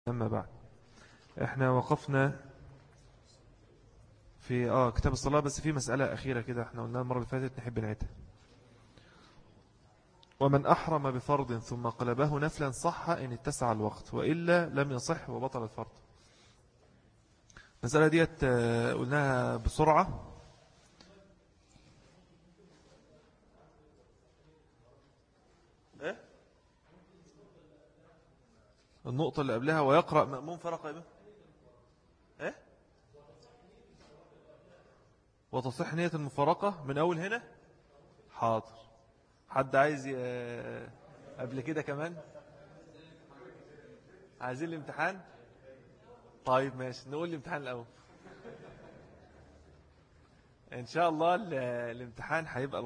أما بعد، احنا وقفنا في كتاب الصلاة، بس في مسألة أخيرة كده احنا قلناها المرة اللي فاتت نحب نعيدها. ومن أحرم بفرض ثم قلبه نفلا صح إن اتسع الوقت، وإلا لم يصح وبطل الفرض. المسألة ديت قلناها بسرعة. إيه؟ النقطة اللي قبلها ويقرأ مأموم فرق إيه؟ وتصح نية المفارقة من أول هنا. حاضر. حد عايز قبل كده كمان عايزين الامتحان. طيب ماشي، نقول الامتحان الأول. إن شاء الله الامتحان هيبقى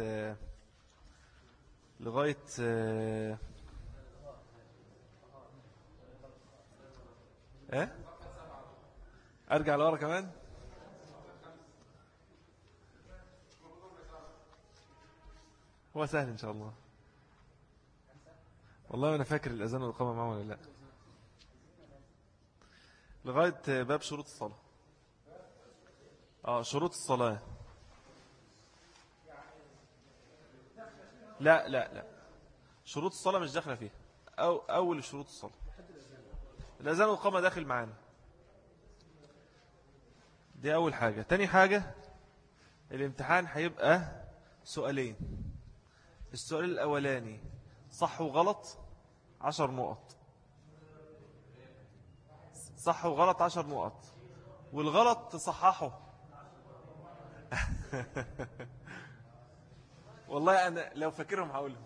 لغاية إيه؟ أرجع لورا كمان. هو سهل إن شاء الله. والله أنا فاكر الأذان والإقامة معه ولا لا. لغاية باب شروط الصلاة. شروط الصلاة. لا لا لا، شروط الصلاة مش داخلة فيها. أول شروط الصلاة الأذان والإقامة داخل معانا. دي أول حاجة. تاني حاجة، الامتحان هيبقى سؤالين. السؤال الأولاني صح وغلط 10 نقط. صح وغلط 10 نقط، والغلط تصححه. والله أنا لو فاكرهم هقولهم.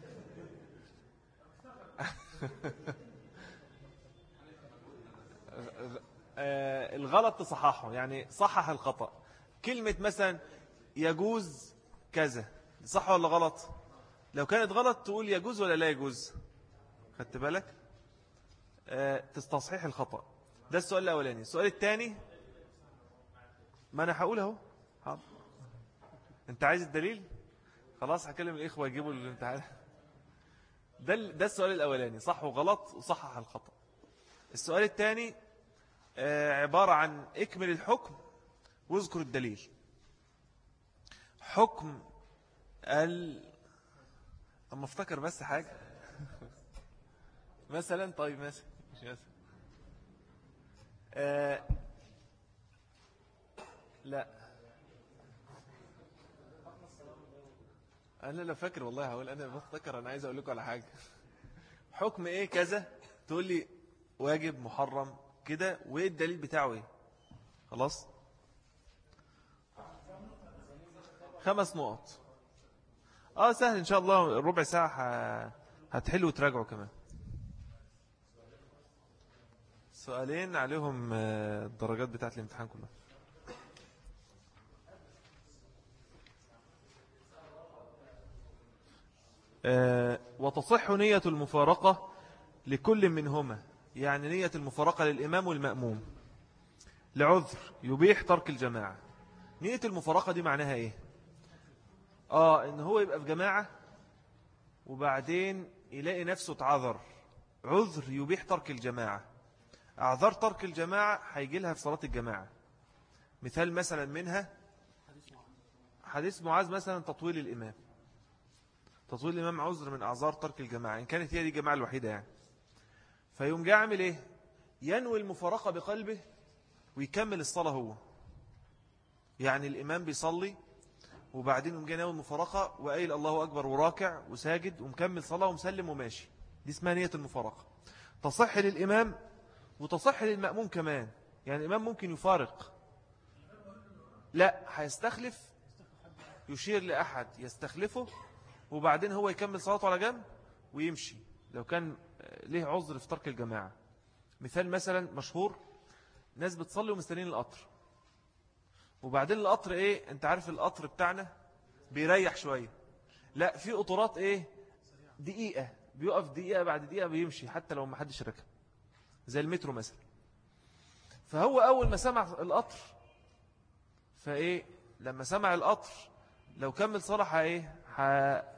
الغلط تصححه، يعني صحح الخطأ. كلمة مثلا يجوز كذا، صح ولا غلط؟ لو كانت غلط تقول يجوز ولا لا يجوز. خدت بالك؟ تستصحيح الخطأ. ده السؤال الأولاني. السؤال الثاني ما أنا هقول اهو. حاضر. أنت عايز الدليل؟ خلاص هكلم الإخوة يجيبوا الامتحان. ده السؤال الأولاني، صح وغلط وصحح الخطأ. السؤال الثاني عبارة عن اكمل الحكم واذكر الدليل. حكم أما افتكر بس حاجة. مثلا طيب مثلا مش مثلا لا، أنا لا فاكر والله. هقول أنا بفتكر. أنا عايز أقول لكم على حاجة. حكم إيه كذا، تقول لي واجب محرم كده، وإيه الدليل بتاعه إيه. خلاص. 5 نقط. سهل إن شاء الله. ربع ساعة هتحلوا وتراجعوا كمان. سؤالين عليهم الدرجات بتاعت الامتحان كلها. وتصح نية المفارقة لكل منهما، يعني نية المفارقة للإمام والمأموم لعذر يبيح ترك الجماعة. نية المفارقة دي معناها إيه؟ إن هو يبقى في جماعة وبعدين يلاقي نفسه تعذر، عذر يبيح ترك الجماعة. أعذار ترك الجماعة هيجي لها في صلاة الجماعة. مثال مثلا منها حديث معاذ مثلا، تطويل الإمام. تطويل الإمام عذر من أعذار ترك الجماعة، إن كانت هي دي الجماعة الوحيدة يعني. فيوم جاء عامل إيه؟ ينوي المفارقة بقلبه ويكمل الصلاة هو. يعني الإمام بيصلي وبعدين يوم جاء ناوي المفارقة وقايل الله أكبر وراكع وساجد ومكمل صلاة ومسلم وماشي. دي اسمها نية المفارقة. تصح للإمام وتصح للمأموم كمان. يعني الإمام ممكن يفارق، لا هيستخلف، يشير لأحد يستخلفه، وبعدين هو يكمل صلاته على جنب ويمشي لو كان ليه عذر في ترك الجماعة. مثال مثلا مشهور، ناس بتصلي ومستنين القطر، وبعدين القطر ايه، انت عارف القطر بتاعنا بيريح شوية. لا، في قطرات ايه، دقيقة بيقف، دقيقة بعد دقيقة بيمشي حتى لو ما حدش ركب، زي المترو مثلا. فهو أول ما سمع القطر فايه، لما سمع القطر لو كمل صلاة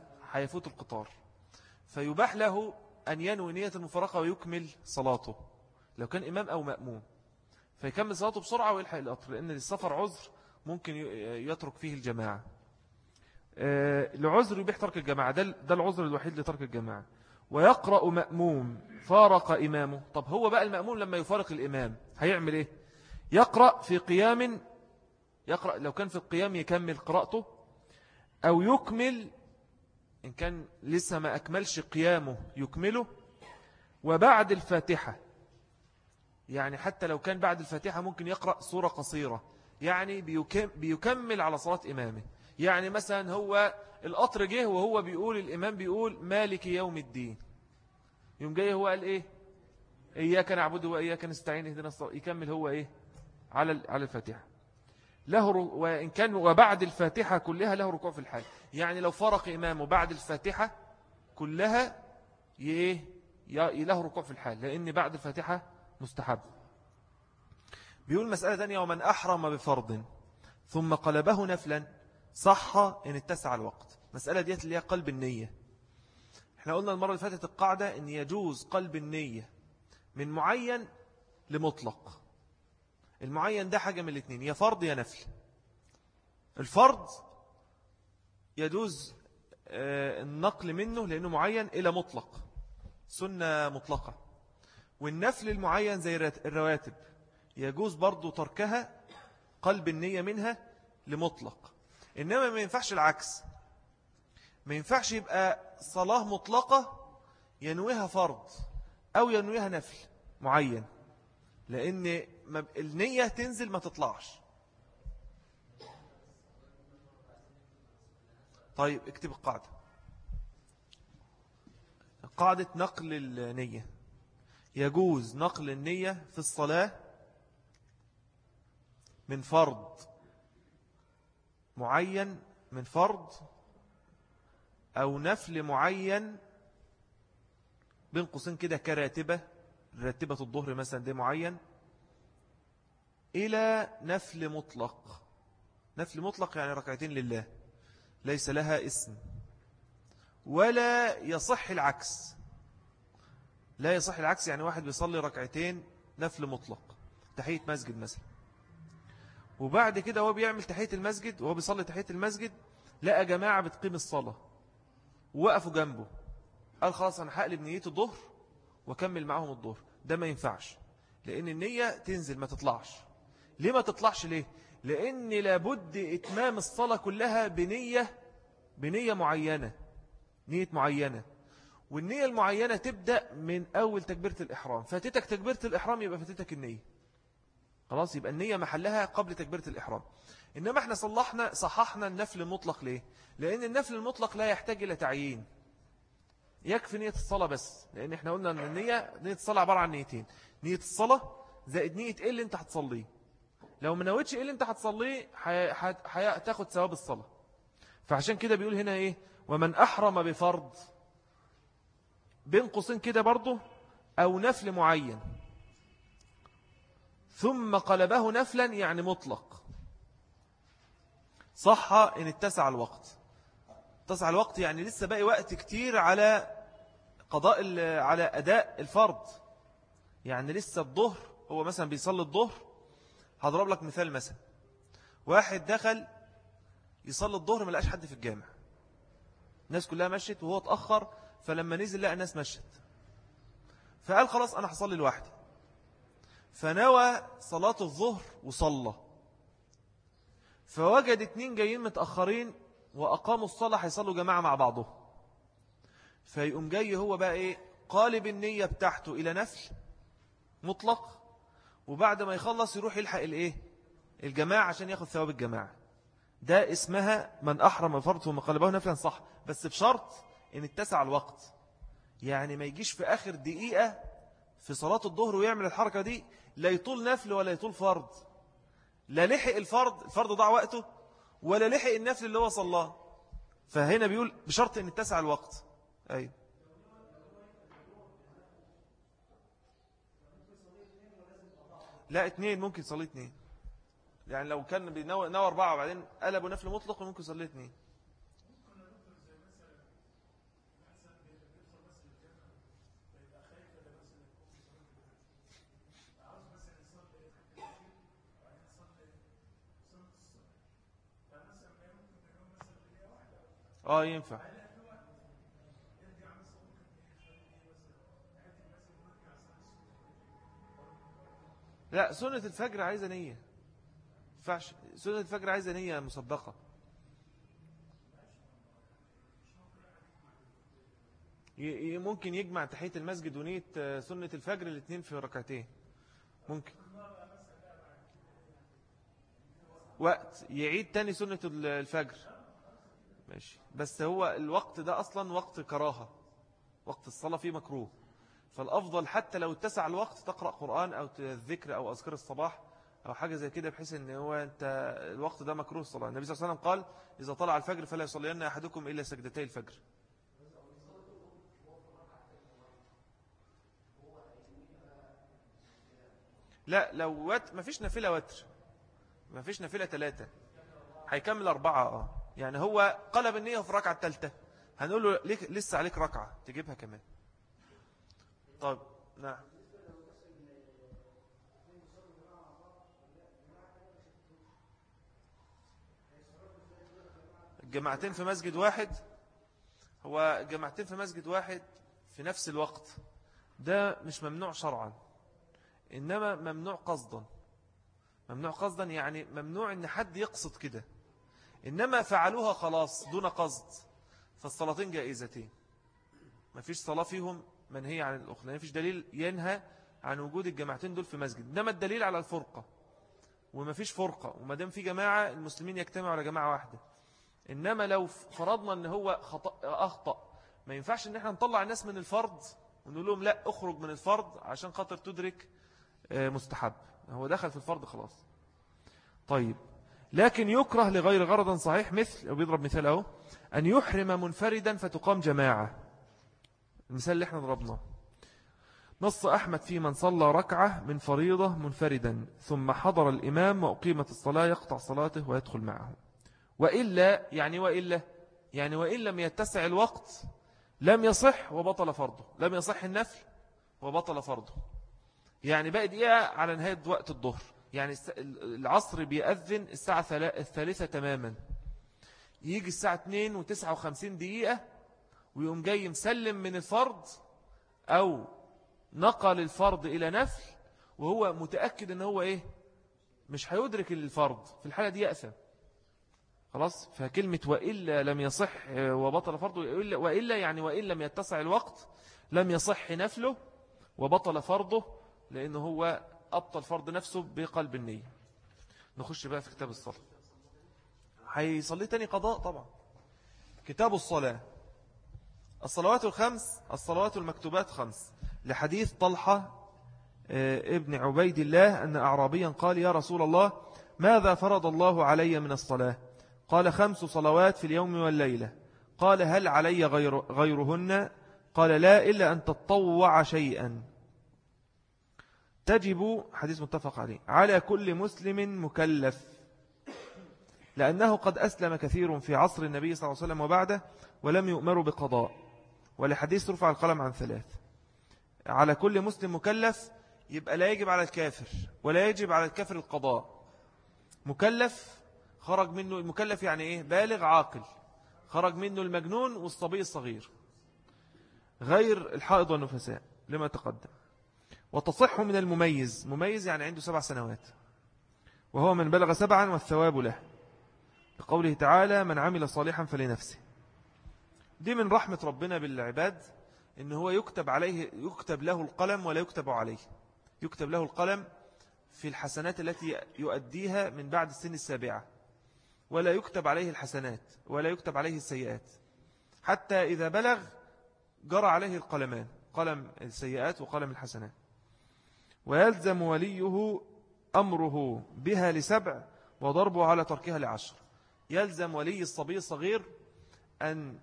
هيفوت القطار، فيباح له أن ينوي نية المفارقة ويكمل صلاته. لو كان إمام أو مأموم، فيكمل صلاته بسرعة ويلحق القطر، لأن للسفر عذر ممكن يترك فيه الجماعة. العذر يبيح ترك الجماعة، ده العذر الوحيد لترك الجماعة. ويقرأ مأموم فارق إمامه. طب هو بقى المأموم لما يفارق الإمام هيعمل إيه؟ يقرأ في قيام، يقرأ لو كان في القيام يكمل قراءته، أو يكمل إن كان لسه ما أكملش قيامه يكمله. وبعد الفاتحة، يعني حتى لو كان بعد الفاتحة ممكن يقرأ سورة قصيرة، يعني بيكمل على صلاة إمامه. يعني مثلا هو القطر جه وهو بيقول، الإمام بيقول مالك يوم الدين، يوم جاي هو قال إيه؟ إياك نعبد وإياك نستعين اهدنا الصراط، يكمل هو إيه؟ على الفاتحة له. وإن كان وبعد الفاتحة كلها له ركوع في الحال، يعني لو فرق إمامه بعد الفاتحة كلها له ركوع في الحال، لأن بعد الفاتحة مستحب. بيقول مسألة ثانية: ومن أحرم بفرض ثم قلبه نفلا صح إن اتسع الوقت. مسألة ديت اللي هي قلب النية. احنا قلنا المرة اللي فاتت القاعدة إن يجوز قلب النية من معين لمطلق. المعين ده حاجة من الاثنين، يا فرض يا نفل. الفرض يجوز النقل منه لأنه معين إلى مطلق، سنة مطلقة. والنفل المعين زي الرواتب يجوز برضو تركها، قلب النية منها لمطلق. إنما ما ينفعش العكس، ما ينفعش يبقى صلاة مطلقة ينويها فرض أو ينويها نفل معين، لأن النية تنزل ما تطلعش. طيب اكتب القاعدة، قاعدة نقل النية: يجوز نقل النية في الصلاة من فرض معين، من فرض أو نفل معين، بين قوسين كده كراتبة، راتبة الظهر مثلا دي معين، إلى نفل مطلق. نفل مطلق يعني ركعتين لله ليس لها اسم. ولا يصح العكس، لا يصح العكس، يعني واحد بيصلي ركعتين نفل مطلق، تحية مسجد مثلا، وبعد كده هو بيعمل تحية المسجد وهو بيصلي تحية المسجد لقى جماعة بتقيم الصلاة ووقفوا جنبه، قال خلاص أنا هقلب نية الظهر وكمل معهم الظهر. ده ما ينفعش، لأن النية تنزل ما تطلعش. ليه ما تطلعش؟ ليه؟ لأن لابد إتمام الصلاة كلها بنية معينة، نية معينة. والنية المعينة تبدأ من أول تكبيرة الإحرام. فاتتك تكبيرة الإحرام يبقى فاتتك النية، خلاص يبقى النية محلها قبل تكبيرة الإحرام. إنما احنا صححنا النفل المطلق. ليه؟ لأن النفل المطلق لا يحتاج إلى تعيين، يكفي نية الصلاة بس. لأن احنا قلنا أن نية الصلاة عبارة عن نيتين: نية الصلاة زائد نية إيه اللي انت هتصليه. لو ما نويتش إيه اللي انت هتصليه هتاخد ثواب الصلاة. فعشان كده بيقول هنا إيه: ومن أحرم بفرض، بين قوسين كده برضه، أو نفل معين ثم قلبه نفلا يعني مطلق، صح إن اتسع الوقت. اتسع الوقت يعني لسه باقي وقت كتير على على أداء الفرض. يعني لسه الظهر، هو مثلا بيصلي الظهر، هضرب لك مثال. مثلا واحد دخل يصلي الظهر ما لقاش حد في الجامع، الناس كلها مشت وهو اتأخر، فلما نزل لقى الناس مشت، فقال خلاص أنا هصلي لوحدي، فنوى صلاة الظهر وصلى، فوجد 2 جايين متأخرين وأقاموا الصلاة هيصلوا جماعة مع بعضهم. فيقوم جاي هو بقى إيه؟ قالب النية بتاعته إلى نفل مطلق، وبعد ما يخلص يروح يلحق الإيه؟ الجماعة عشان ياخد ثواب الجماعة. ده اسمها من أحرم فرض ثم قلبه نفلا، صح، بس بشرط إن اتسع الوقت. يعني ما يجيش في آخر دقيقة في صلاة الظهر ويعمل الحركة دي، لا يطول نفل ولا يطول فرض، لا لحق الفرض ضاع وقته، ولا لحق النفل اللي هو صلاه. فهنا بيقول بشرط ان اتسع الوقت. أيوة. لا 2 ممكن يصلي 2، يعني لو كان نوى 4 وبعدين قلبوا نفل مطلق ممكن يصلي 2. ينفع. لا، سنة الفجر عايزة نية. ينفعش سنة الفجر عايزة نية مسبقة. ممكن يجمع تحية المسجد ونية سنة الفجر الاثنين في ركعتين. ممكن وقت يعيد تاني سنة الفجر. ماشي، بس هو الوقت ده أصلا وقت كراهة، وقت الصلاة فيه مكروه. فالأفضل حتى لو اتسع الوقت تقرأ قرآن أو الذكر أو أذكار الصباح أو حاجة زي كده، بحيث أن هو أنت الوقت ده مكروه الصلاة. النبي صلى الله عليه وسلم قال إذا طلع الفجر فلا يصلين أحدكم إلا سجدتي الفجر. لا، لو ما فيش نافلة وتر، ما فيش نافلة 3، هيكمل 4. يعني هو قلب النية في الركعة الثالثة، هنقول له لسه عليك ركعة تجيبها كمان. طب نعم. جماعتين في مسجد واحد، هو جماعتين في مسجد واحد في نفس الوقت ده مش ممنوع شرعا، إنما ممنوع قصدا. ممنوع قصدا يعني ممنوع إن حد يقصد كده، إنما فعلوها خلاص دون قصد، فالصلاتين جائزتين، ما فيش صلاة فيهم منهية عن الأخرى، ما فيش دليل ينهى عن وجود الجماعتين دول في مسجد. إنما الدليل على الفرقة، وما فيش فرقة، وما دام في جماعة المسلمين يجتمعوا على جماعة واحدة. إنما لو فرضنا أن هو أخطأ، ما ينفعش أن احنا نطلع الناس من الفرض ونقول لهم لا أخرج من الفرض عشان خاطر تدرك مستحب، هو دخل في الفرض خلاص. طيب، لكن يكره لغير غرض صحيح، مثل وبيضرب مثال اهو، أن يحرم منفردا فتقام جماعة. المثال اللي احنا ضربناه، نص أحمد في من صلى ركعة من فريضة منفردا ثم حضر الإمام وأقيمت الصلاة يقطع صلاته ويدخل معه. وإلا يعني وإن لم يتسع الوقت لم يصح وبطل فرضه، لم يصح النفل وبطل فرضه. يعني بقى دقيقة على نهاية وقت الظهر، يعني العصر بيأذن الساعة 3 تماما، يجي الساعة 2:59 ويقوم جاي مسلم من الفرض أو نقل الفرض إلى نفل وهو متأكد أنه هو مش هيدرك الفرض، في الحالة دي يأثم خلاص. فكلمة وإلا لم يصح وبطل فرضه، وإلا يعني وإن لم يتسع الوقت لم يصح نفله وبطل فرضه، لأنه هو أبطل فرض نفسه بقلب النية. نخش بقى في كتاب الصلاة. هيصلي تاني قضاء طبعا. كتاب الصلاة. الصلوات الخمس، الصلوات المكتوبات 5، لحديث طلحة ابن عبيد الله أن أعرابيا قال يا رسول الله ماذا فرض الله علي من الصلاة؟ قال 5 صلوات في اليوم والليلة. قال هل علي غيرهن؟ قال لا إلا أن تطوع شيئا تجب، حديث متفق عليه، على كل مسلم مكلف، لأنه قد أسلم كثير في عصر النبي صلى الله عليه وسلم وبعده ولم يؤمروا بقضاء. ولحديث رفع القلم عن 3. على كل مسلم مكلف يبقى لا يجب على الكافر ولا يجب على الكافر القضاء. مكلف خرج منه، المكلف يعني بالغ عاقل، خرج منه المجنون والصبي الصغير غير الحائض والنفساء لما تقدم. وتصح من المميز، مميز يعني عنده 7 سنوات، وهو من بلغ 7 والثواب له، لقوله تعالى من عمل صالحا فلنفسه. دي من رحمة ربنا بالعباد إن هو يكتب له القلم ولا يكتب عليه. يكتب له القلم في الحسنات التي يؤديها من بعد السن 7، ولا يكتب عليه الحسنات ولا يكتب عليه السيئات، حتى إذا بلغ جرى عليه القلمان، قلم السيئات وقلم الحسنات. ويلزم وليه أمره بها ل7 وضربه على تركها ل10. يلزم ولي الصبي الصغير أن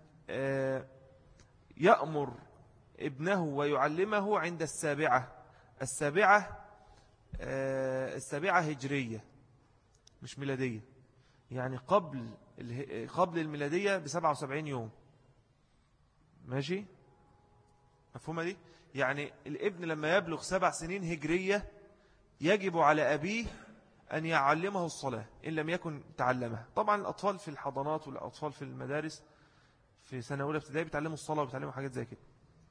يأمر ابنه ويعلمه عند 7. 7 هجرية مش ميلادية، يعني قبل الميلادية ب77 يوم. ماشي مفهومة دي؟ يعني الابن لما يبلغ 7 سنين هجرية يجب على أبيه أن يعلمه الصلاة إن لم يكن تعلمها. طبعا الأطفال في الحضانات والأطفال في المدارس في سنة أولى ابتدائي بيتعلموا الصلاة وبيتعلموا حاجات زي كده.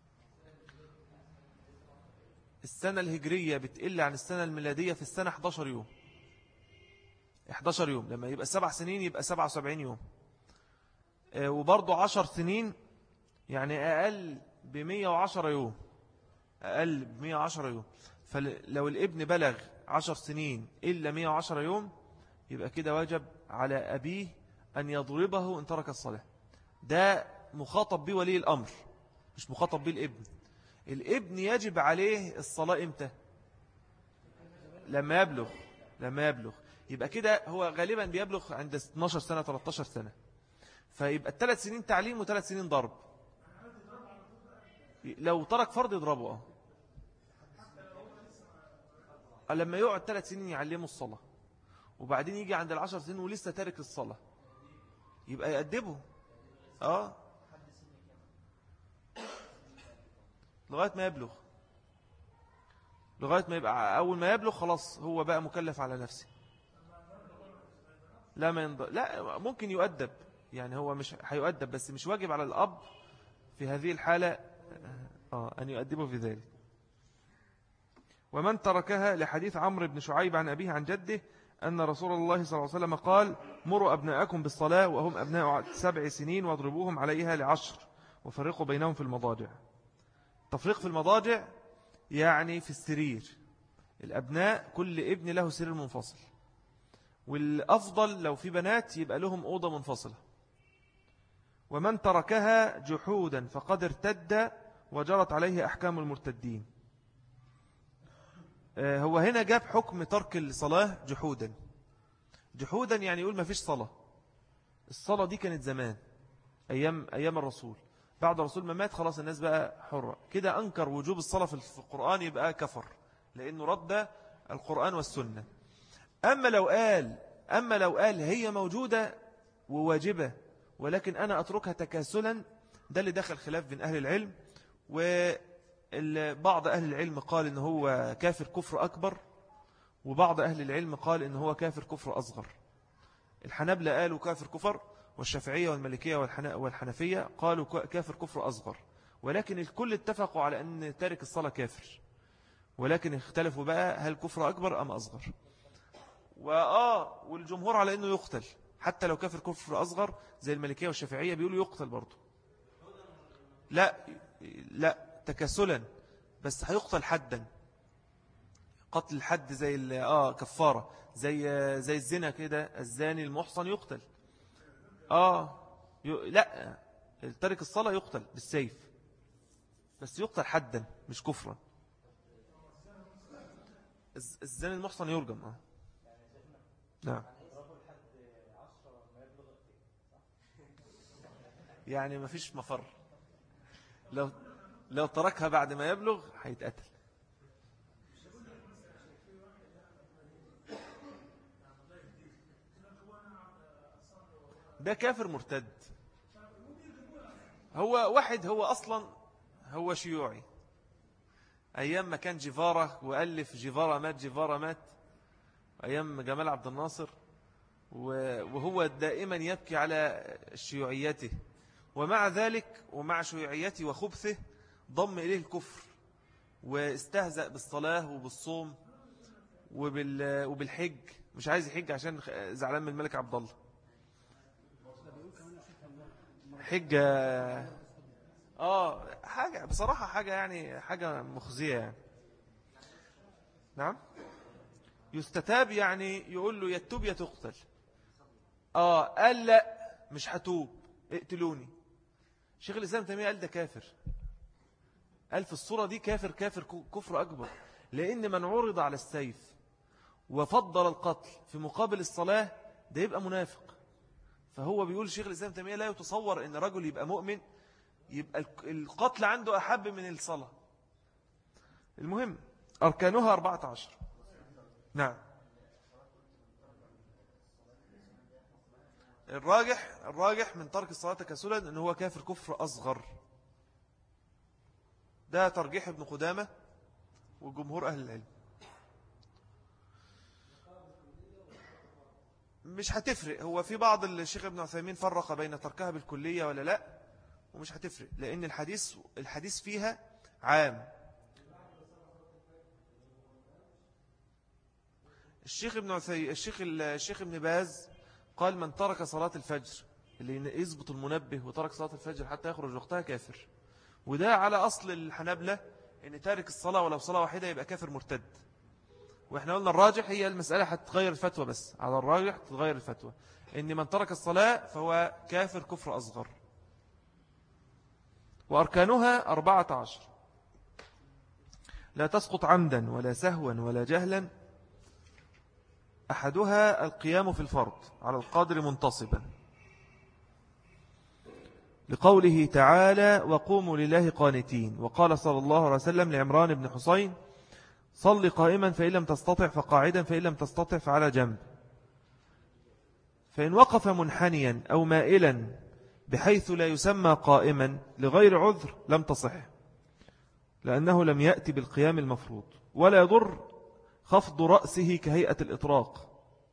السنة الهجرية بتقل عن السنة الميلادية في السنة 11 يوم. 11 يوم لما يبقى 7 سنين يبقى 77 يوم. وبرضو 10 سنين يعني أقل ب110 يوم. أقل ب110 يوم. فلو الابن بلغ 10 سنين إلا 110 يوم يبقى كده واجب على أبيه أن يضربه إن ترك الصلاة. ده مخاطب به ولي الأمر، مش مخاطب به الابن. الابن يجب عليه الصلاة إمتى؟ لما يبلغ. يبقى كده هو غالبا بيبلغ عند 12 سنة 13 سنة. فيبقى 3 سنين تعليم و3 سنين ضرب. لو ترك فرض يضربه. لما يقعد 3 سنين يعلمه الصلاة وبعدين يجي عند 10 سنين ولسه تارك الصلاة يبقى يأدبه. لغاية ما يبلغ. لغاية ما يبقى أول ما يبلغ خلاص هو بقى مكلف على نفسه. لا ممكن يؤدب، يعني هو مش هيؤدب بس مش واجب على الأب في هذه الحالة أن يؤدبه في ذلك. ومن تركها لحديث عمرو بن شعيب عن أبيه عن جده أن رسول الله صلى الله عليه وسلم قال مروا أبناءكم بالصلاة وهم أبناء 7 سنين واضربوهم عليها ل10 وفرقوا بينهم في المضاجع. تفريق في المضاجع يعني في السرير. الأبناء كل ابن له سرير منفصل، والأفضل لو في بنات يبقى لهم أوضة منفصلة. ومن تركها جحودا فقد ارتد وجرت عليه أحكام المرتدين. هو هنا جاب حكم ترك الصلاة جحودا يعني يقول ما فيش صلاة. الصلاة دي كانت زمان أيام الرسول. بعد الرسول ما مات خلاص الناس بقى حرة كده. أنكر وجوب الصلاة في القرآن يبقى كفر، لأنه رد القرآن والسنة. أما لو قال هي موجودة وواجبة ولكن أنا أتركها تكاسلا، ده اللي دخل خلاف بين أهل العلم. وبعض أهل العلم قال إن هو كافر كفر أكبر، وبعض أهل العلم قال إن هو كافر كفر أصغر. الحنابلة قالوا كافر كفر، والشافعية والمالكية والحنفية قالوا كافر كفر أصغر. ولكن الكل اتفقوا على أن تارك الصلاة كافر، ولكن اختلفوا بقى هل كفر أكبر أم أصغر. والجمهور على أنه يقتل حتى لو كافر كفر أصغر زي المالكية والشافعية بيقولوا يقتل برضه. لا تكاسلا، بس هيقتل حدا. قتل الحد زي كفارة زي الزنا كده. الزاني المحصن يقتل. لا تارك الصلاة يقتل بالسيف، بس يقتل حدا مش كفرا. الزاني المحصن يرجم. نعم. يعني ما فيش مفر. لو تركها بعد ما يبلغ هيتقتل. ده كافر مرتد. هو أصلا هو شيوعي. أيام ما كان جيفارا وألف جيفارا مات أيام جمال عبد الناصر، وهو دائما يبكي على شيوعيته، ومع ذلك ومع شيوعيته وخبثه ضم إليه الكفر واستهزأ بالصلاة وبالصوم وبالحج. مش عايز يحج عشان زعلان من الملك عبد الله. حجة حاجة بصراحة، حاجة مخزية يعني. نعم. يستتاب يعني يقول له يتوب يتقتل. قال لا مش هتوب اقتلوني. شيخ الإسلام تيمية قال ده كافر. قال في الصورة دي كافر كفر أكبر، لأن من عرض على السيف وفضل القتل في مقابل الصلاة ده يبقى منافق. فهو بيقول شيخ الإسلام تيمية لا يتصور أن رجل يبقى مؤمن يبقى القتل عنده أحب من الصلاة. المهم أركانها 14. نعم. الراجح من ترك الصلاة تكاسلا أنه هو كافر كفر أصغر. ده ترجيح ابن قدامة وجمهور أهل العلم. مش هتفرق. هو في بعض الشيخ ابن عثيمين فرق بين تركها بالكلية ولا لا، ومش هتفرق، لأن الحديث فيها عام. الشيخ ابن باز قال من ترك صلاة الفجر، اللي يثبت المنبه وترك صلاة الفجر حتى يخرج وقتها كافر. وده على أصل الحنابلة، إن تارك الصلاة ولو صلاة واحدة يبقى كافر مرتد. وإحنا قلنا الراجح هي المسألة هتتغير الفتوى، بس على الراجح تتغير الفتوى إن من ترك الصلاة فهو كافر كفر أصغر. وأركانها 14: لا تسقط عمدا ولا سهوا ولا جهلا. أحدها القيام في الفرض على القادر منتصبا، لقوله تعالى وقوموا لله قانتين. وقال صلى الله عليه وسلم لعمران بن حسين صل قائما فإن لم تستطع فقاعدا فإن لم تستطع فعلى جنب. فإن وقف منحنيا أو مائلا بحيث لا يسمى قائما لغير عذر لم تصح، لأنه لم يأتي بالقيام المفروض. ولا يضر خفض رأسه كهيئة الإطراق.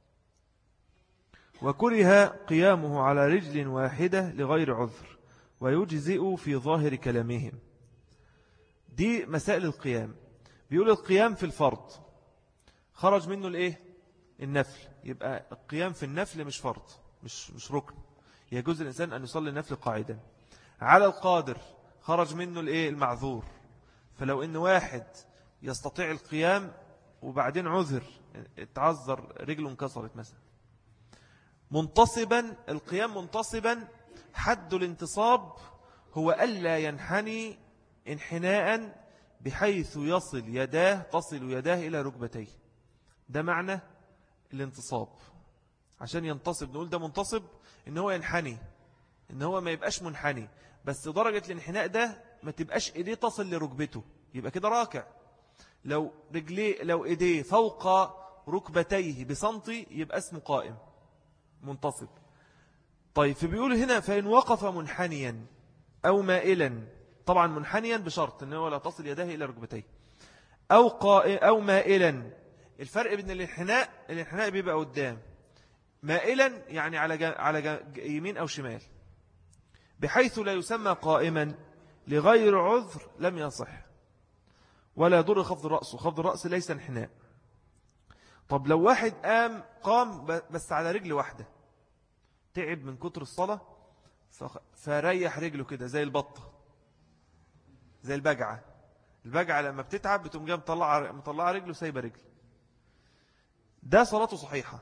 وكره قيامه على رجل واحدة لغير عذر، ويجزئ في ظاهر كلامهم. دي مسائل القيام. بيقول القيام في الفرض خرج منه الايه؟ النفل. يبقى القيام في النفل مش فرض، مش ركن، يجوز الإنسان أن يصلي النفل قاعدا. على القادر خرج منه الايه؟ المعذور. فلو ان واحد يستطيع القيام وبعدين عذر، اتعذر رجله انكسرت مثلا. منتصبا، القيام منتصبا حد الانتصاب هو ألا ينحني انحناء بحيث تصل يداه إلى ركبتيه. ده معنى الانتصاب. عشان ينتصب نقول ده منتصب، إن هو ينحني، إن هو ما يبقاش منحني بس درجة الانحناء ده ما تبقاش إيديه تصل لركبته، يبقى كده راكع. لو إيديه فوق ركبتيه بسنتي يبقى اسمه قائم منتصب. طيب فبيقول هنا فإن وقف منحنيا أو مائلا، طبعا منحنيا بشرط أنه لا تصل يداه إلى ركبتيه، أو مائلا. الفرق بين الانحناء بيبقى قدام، مائلا يعني على يمين أو شمال، بحيث لا يسمى قائما لغير عذر لم يصح. ولا يضر خفض رأسه، خفض الرأس ليس انحناء. طب لو واحد قام بس على رجل واحدة، تعب من كتر الصلاة فريح رجله كده زي البطة، زي البجعة لما بتتعب بتقوم جاي مطلعة رجله سايبة رجل، ده صلاته صحيحة.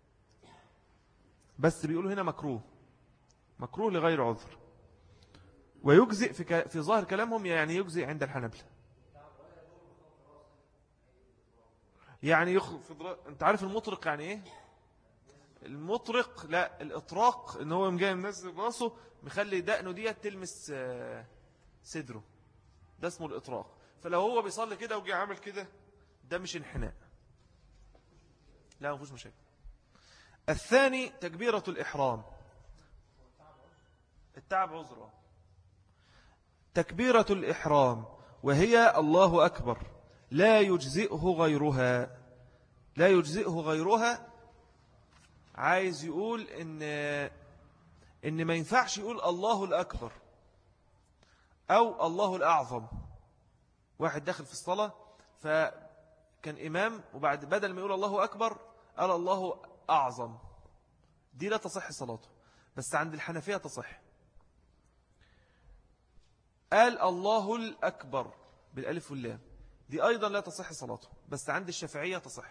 بس بيقولوا هنا مكروه لغير عذر. ويجزئ في ظاهر كلامهم، يعني يجزئ عند الحنابلة. يعني انت عارف المطرق يعني ايه؟ المطرق، لا الإطراق، ان هو مجاي منزل راسه مخلي دقنه دي تلمس صدره، ده اسمه الإطراق. فلو هو بيصلي كده وجي عامل كده، ده مش انحناء، لا مفيش مشاكل. الثاني تكبيرة الإحرام. التعب عذره. تكبيرة الإحرام وهي الله أكبر، لا يجزئه غيرها. عايز يقول إن ما ينفعش يقول الله الأكبر أو الله الأعظم. واحد داخل في الصلاة فكان إمام، وبعد بدل ما يقول الله أكبر قال الله أعظم، دي لا تصح صلاته. بس عند الحنفية تصح. قال الله الأكبر بالألف واللام، دي أيضا لا تصح صلاته، بس عند الشافعية تصح.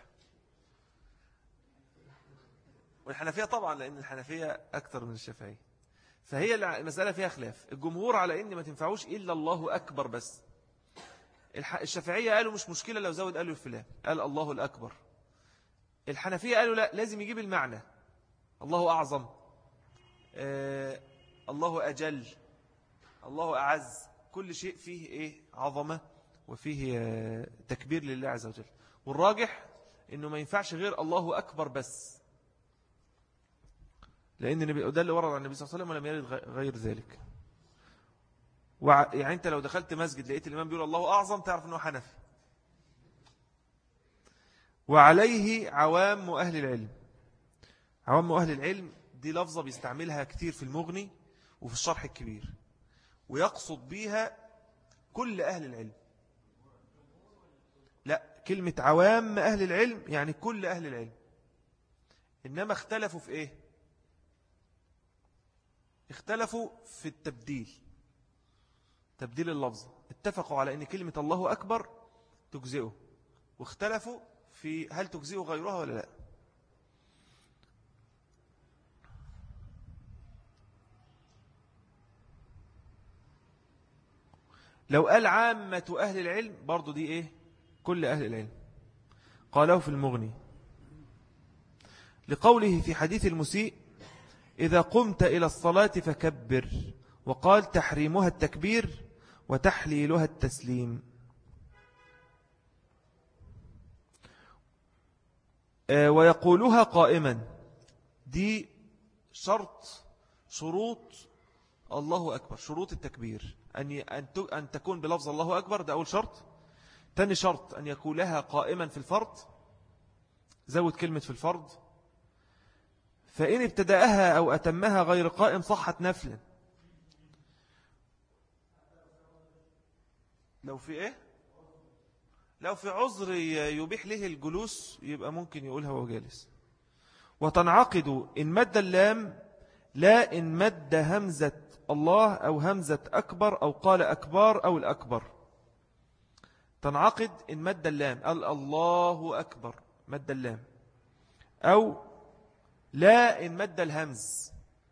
والحنفية طبعا، لأن الحنفية أكثر من الشافعية، فهي المسألة فيها خلاف. الجمهور على إن ما تنفعوش إلا الله أكبر بس. الشافعية قالوا مش مشكلة لو زود قالوا الفلان، قال الله الأكبر. الحنفية قالوا لا، لازم يجيب المعنى، الله أعظم، الله أجل، الله أعز، كل شيء فيه إيه؟ عظمة، وفيه تكبير لله عز وجل. والراجح إنه ما ينفعش غير الله أكبر بس، لأن النبي ده اللي ورد عن النبي صلى الله عليه وسلم ولم يرد غير ذلك. يعني أنت لو دخلت مسجد لقيت الإمام بيقول الله أعظم، تعرف أنه حنفي. وعليه عوام أهل العلم. عوام أهل العلم دي لفظة بيستعملها كتير في المغني وفي الشرح الكبير. ويقصد بيها كل أهل العلم. لا، كلمة عوام أهل العلم يعني كل أهل العلم. إنما اختلفوا في إيه؟ اختلفوا في التبديل، تبديل اللفظ. اتفقوا على أن كلمة الله أكبر تجزئه، واختلفوا في هل تجزئه غيرها ولا لا. لو قال عامة أهل العلم برضو دي إيه؟ كل أهل العلم. قاله في المغني لقوله في حديث المسيء: إذا قمت إلى الصلاة فكبر. وقال: تحريمها التكبير وتحليلها التسليم. ويقولها قائما، دي شروط الله أكبر، شروط التكبير أن تكون بلفظ الله أكبر، ده أول شرط. تاني شرط أن يقولها قائما في الفرض، زود كلمة في الفرض. فإن ابتدأها أو أتمها غير قائم صحت نفلا. لو في إيه؟ لو في عذر يبيح له الجلوس يبقى ممكن يقولها وهو جالس. وتنعقد إن مد اللام، لا إن مد همزة الله أو همزة أكبر أو قال أكبر أو الأكبر. تنعقد إن مد اللام، قال الله أكبر مد اللام، أو لا إن مد الهمز،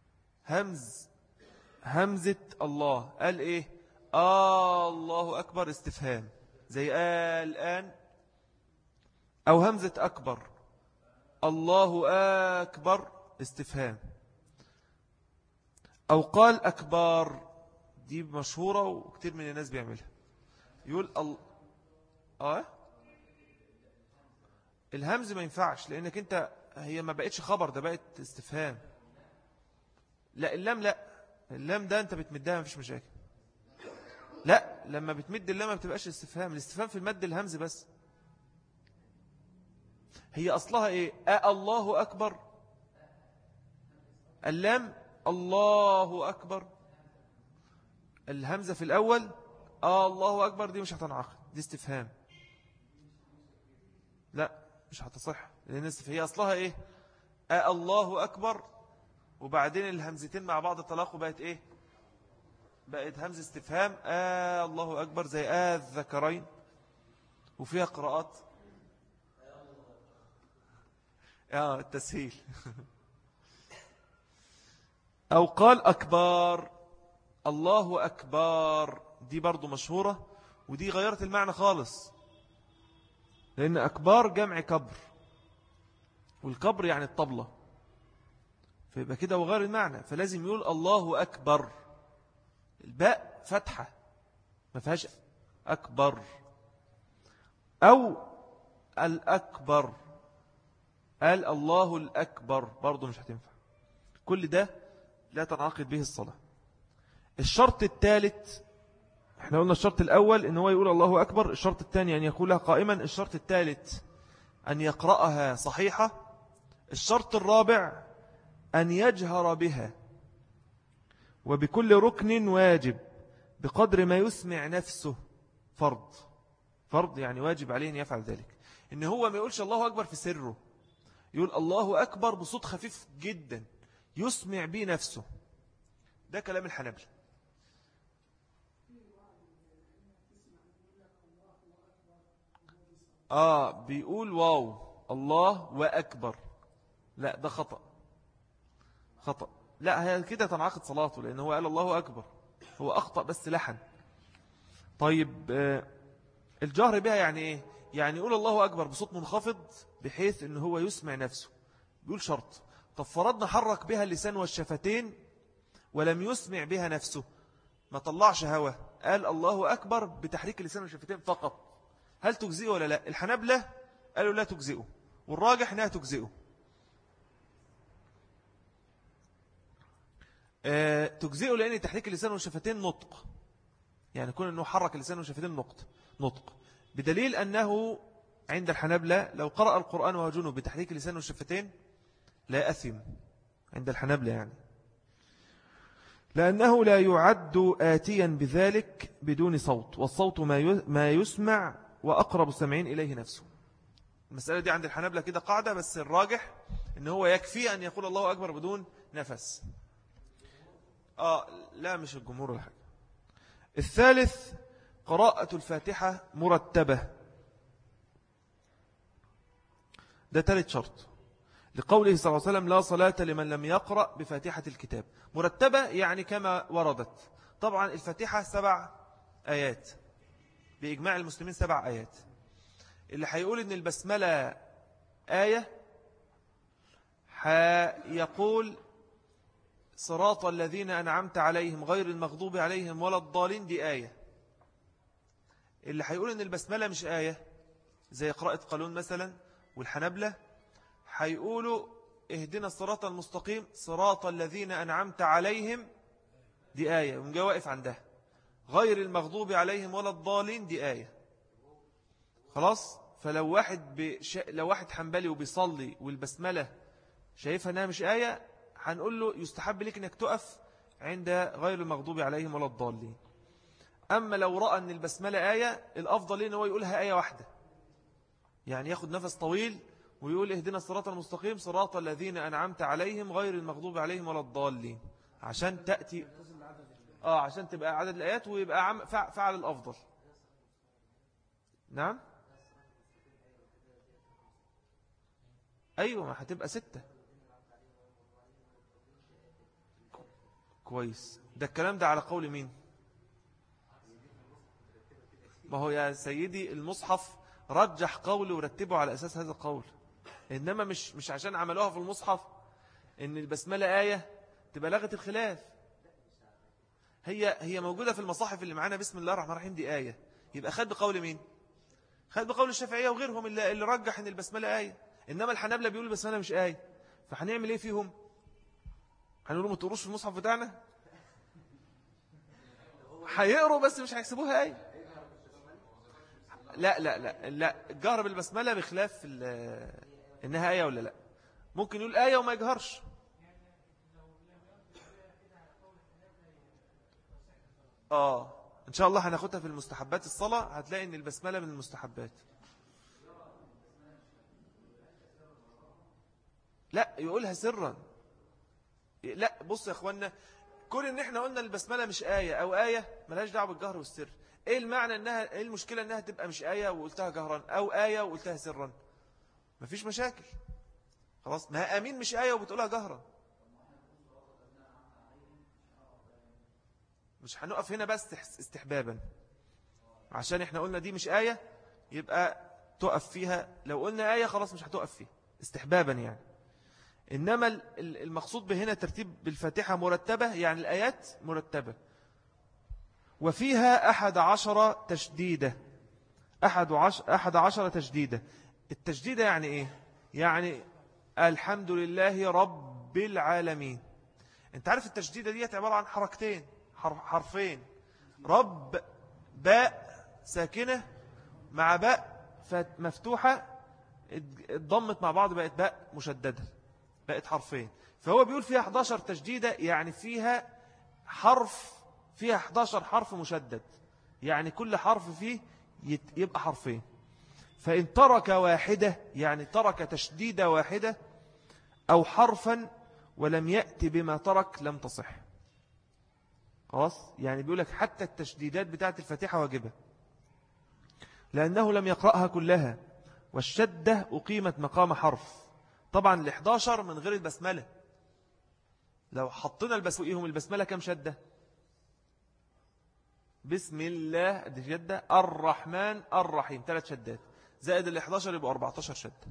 همزة الله، قال إيه؟ الله أكبر استفهام زي الآن، أو همزة أكبر، الله أكبر استفهام، أو قال أكبر. دي مشهورة وكتير من الناس بيعملها، يقول الهمز ما ينفعش لأنك أنت هي ما بقتش خبر، ده بقت استفهام. لا اللام، لا اللام ده أنت بتمدها ما فيش مشاكل. لا، لما بتمد اللام ما بتبقاش استفهام، الاستفهام في المد الهمز بس. هي أصلها إيه؟ الله أكبر، اللام الله أكبر، الهمزة في الأول الله أكبر، دي مش هتنعقد، دي استفهام. لا مش هتصح، لأن هي أصلها إيه؟ الله أكبر، وبعدين الهمزتين مع بعض الطلاق بقت إيه؟ بقت همزة استفهام. الله أكبر زي الذكرين، وفيها قراءات التسهيل. أو قال أكبر، الله أكبر، دي برضو مشهورة، ودي غيرت المعنى خالص، لأن أكبر جمع كبر، والكبر يعني الطبلة، فيبقى كده وغير المعنى، فلازم يقول الله أكبر، الباء فتحة ما فيهاش أكبر. أو الأكبر، قال الله الأكبر، برضو مش هتنفع. كل ده لا تنعقد به الصلاة. الشرط الثالث، احنا قلنا الشرط الأول إن هو يقول الله أكبر، الشرط الثاني أن يقولها قائما، الشرط الثالث أن يقرأها صحيحة، الشرط الرابع أن يجهر بها، وبكل ركن واجب بقدر ما يسمع نفسه. فرض يعني واجب عليه أن يفعل ذلك، إن هو ما يقولش الله أكبر في سره، يقول الله أكبر بصوت خفيف جدا يسمع به نفسه. ده كلام الحنابلة. بيقول واو الله وأكبر، لا ده خطأ. لا هي كده تنعقد صلاته، لأنه هو قال الله أكبر، هو أخطأ بس لحن. طيب الجهر بها يعني إيه؟ يعني يقول الله أكبر بصوت منخفض بحيث أنه هو يسمع نفسه. بيقول شرط، طب فرضنا حرك بها اللسان والشفتين ولم يسمع بها نفسه، ما طلعش هوا، قال الله أكبر بتحريك اللسان والشفتين فقط، هل تجزئه ولا لا؟ الحنابلة قالوا لا تجزئه، والراجح انها تجزئه. تجزئه لأن تحريك اللسان والشفتين نطق، يعني كون أنه حرك اللسان والشفتين نطق، بدليل أنه عند الحنابلة لو قرأ القرآن وهو جنوب بتحريك اللسان والشفتين لا أثم، عند الحنابلة يعني. لأنه لا يعد آتيا بذلك بدون صوت، والصوت ما يسمع وأقرب السمعين إليه نفسه. المسألة دي عند الحنابلة كده قاعدة، بس الراجح إن هو يكفي أن يقول الله أكبر بدون نفس. لا مش الجمهور ولا حاجة. الثالث قراءة الفاتحة مرتبة، ده ثالث شرط، لقوله صلى الله عليه وسلم لا صلاة لمن لم يقرأ بفاتحة الكتاب. مرتبة يعني كما وردت. طبعا الفاتحة 7 آيات بإجماع المسلمين، 7 آيات. اللي هيقول إن البسملة آية هيقول صراط الذين أنعمت عليهم غير المغضوب عليهم ولا الضالين، دي آية. اللي هيقول إن البسملة مش آية زي قراءة قالون مثلا والحنبلة، هيقولوا اهدنا الصراط المستقيم صراط الذين أنعمت عليهم، دي آية ومجا واقف عندها. غير المغضوب عليهم ولا الضالين دي آية. خلاص. فلو لو واحد حنبلي وبيصلي والبسملة شايفها أنها مش آية، هنقول له يستحب لك أنك تقف عند غير المغضوب عليهم ولا الضالين. أما لو رأى أن البسملة آية، الأفضل ليه أنه يقولها آية واحدة، يعني ياخد نفس طويل ويقول اهدنا الصراط المستقيم صراط الذين أنعمت عليهم غير المغضوب عليهم ولا الضالين، عشان تأتي عشان تبقى عدد الآيات ويبقى فعل الأفضل. نعم أيوة، ما هتبقى 6. كويس. ده الكلام ده على قول مين؟ ما هو يا سيدي المصحف رجح قوله ورتبه على أساس هذا القول، إنما مش عشان عملوها في المصحف إن البسملة آية تبقى لغة الخلاف. هي موجودة في المصاحف اللي معانا بسم الله الرحمن الرحيم دي آية، يبقى خد بقول مين؟ خد بقول الشافعية وغيرهم اللي رجح إن البسملة آية. إنما الحنابلة بيقولوا البسملة مش آية، فهنعمل إيه فيهم؟ هنقولوا ما تقروش في المصحف بتاعنا؟ هيقروا بس مش هيحسبوها آية. لا لا لا لا، الجهر بالبسملة بخلاف إنها آية ولا لا. ممكن يقول آية وما يجهرش. إن شاء الله هناخدها في المستحبات الصلاة، هتلاقي إن البسملة من المستحبات. لا يقولها سرا. لا بص يا أخوانا، كل إن إحنا قلنا البسملة مش آية أو آية ملهاش دعوة بالجهر والسر. إيه المعنى إنها، إيه المشكلة إنها تبقى مش آية وقلتها جهرا أو آية وقلتها سرا؟ مفيش مشاكل. خلاص، ما آمين مش آية وبتقولها جهرا. مش هنقف هنا بس استحبابا، عشان إحنا قلنا دي مش آية يبقى تقف فيها. لو قلنا آية خلاص مش هتقف فيها استحبابا يعني. إنما المقصود بهنا ترتيب بالفاتحة مرتبة، يعني الآيات مرتبة وفيها 11 تشديدة. 11 تشديدة. التشديدة يعني إيه؟ يعني الحمد لله رب العالمين. انت عارف التشديدة دي عبارة عن حركتين، حرفين، رب باء ساكنة مع باء مفتوحة اتضمت مع بعض بقت باء مشددة، بقت حرفين. فهو بيقول فيها 11 تشديدة، يعني فيها 11 حرف مشدد، يعني كل حرف فيه يبقى حرفين. فإن ترك واحدة، يعني ترك تشديدة واحدة أو حرفا ولم يأتي بما ترك لم تصح. خلاص، يعني بيقول لك حتى التشديدات بتاعت الفاتحة واجبة، لأنه لم يقرأها كلها، والشدة أقيمت مقام حرف. طبعا ال11 من غير البسملة. لو حطينا البسملة كم شدة؟ بسم الله دي شدة، الرحمن الرحيم 3 شدات، زائد ال11 يبقى 14 شدة.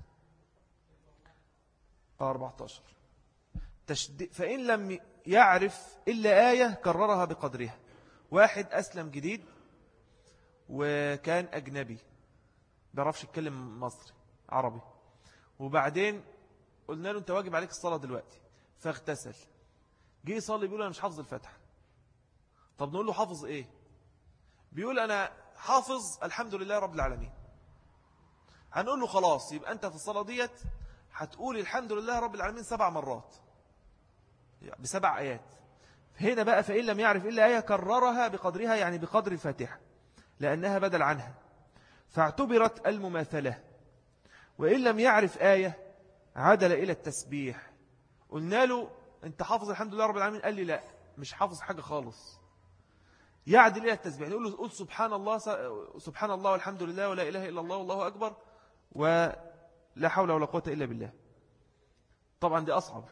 14. فإن لم يعرف إلا آية كررها بقدرها. واحد أسلم جديد وكان أجنبي بيعرفش يتكلم مصري عربي، وبعدين قلنا له أنت واجب عليك الصلاة دلوقتي، فاغتسل، جه يصلي بيقول أنا مش حافظ الفاتحة. طب نقول له حافظ إيه؟ بيقول أنا حافظ الحمد لله رب العالمين. هنقول له خلاص، يبقى أنت في الصلاة ديت هتقول الحمد لله رب العالمين 7 مرات ب7 آيات. هنا بقى فإن لم يعرف إلا آية كررها بقدرها، يعني بقدر الفاتحة لأنها بدل عنها، فاعتبرت المماثلة. وإن لم يعرف آية عدل إلى التسبيح. قلنا له أنت حافظ الحمد لله رب العالمين، قال لي لا مش حافظ حاجة خالص. يعدل إلى التسبيح، نقول له قل سبحان الله، سبحان الله والحمد لله ولا إله إلا الله والله أكبر ولا حول ولا قوة إلا بالله. طبعا دي أصعب.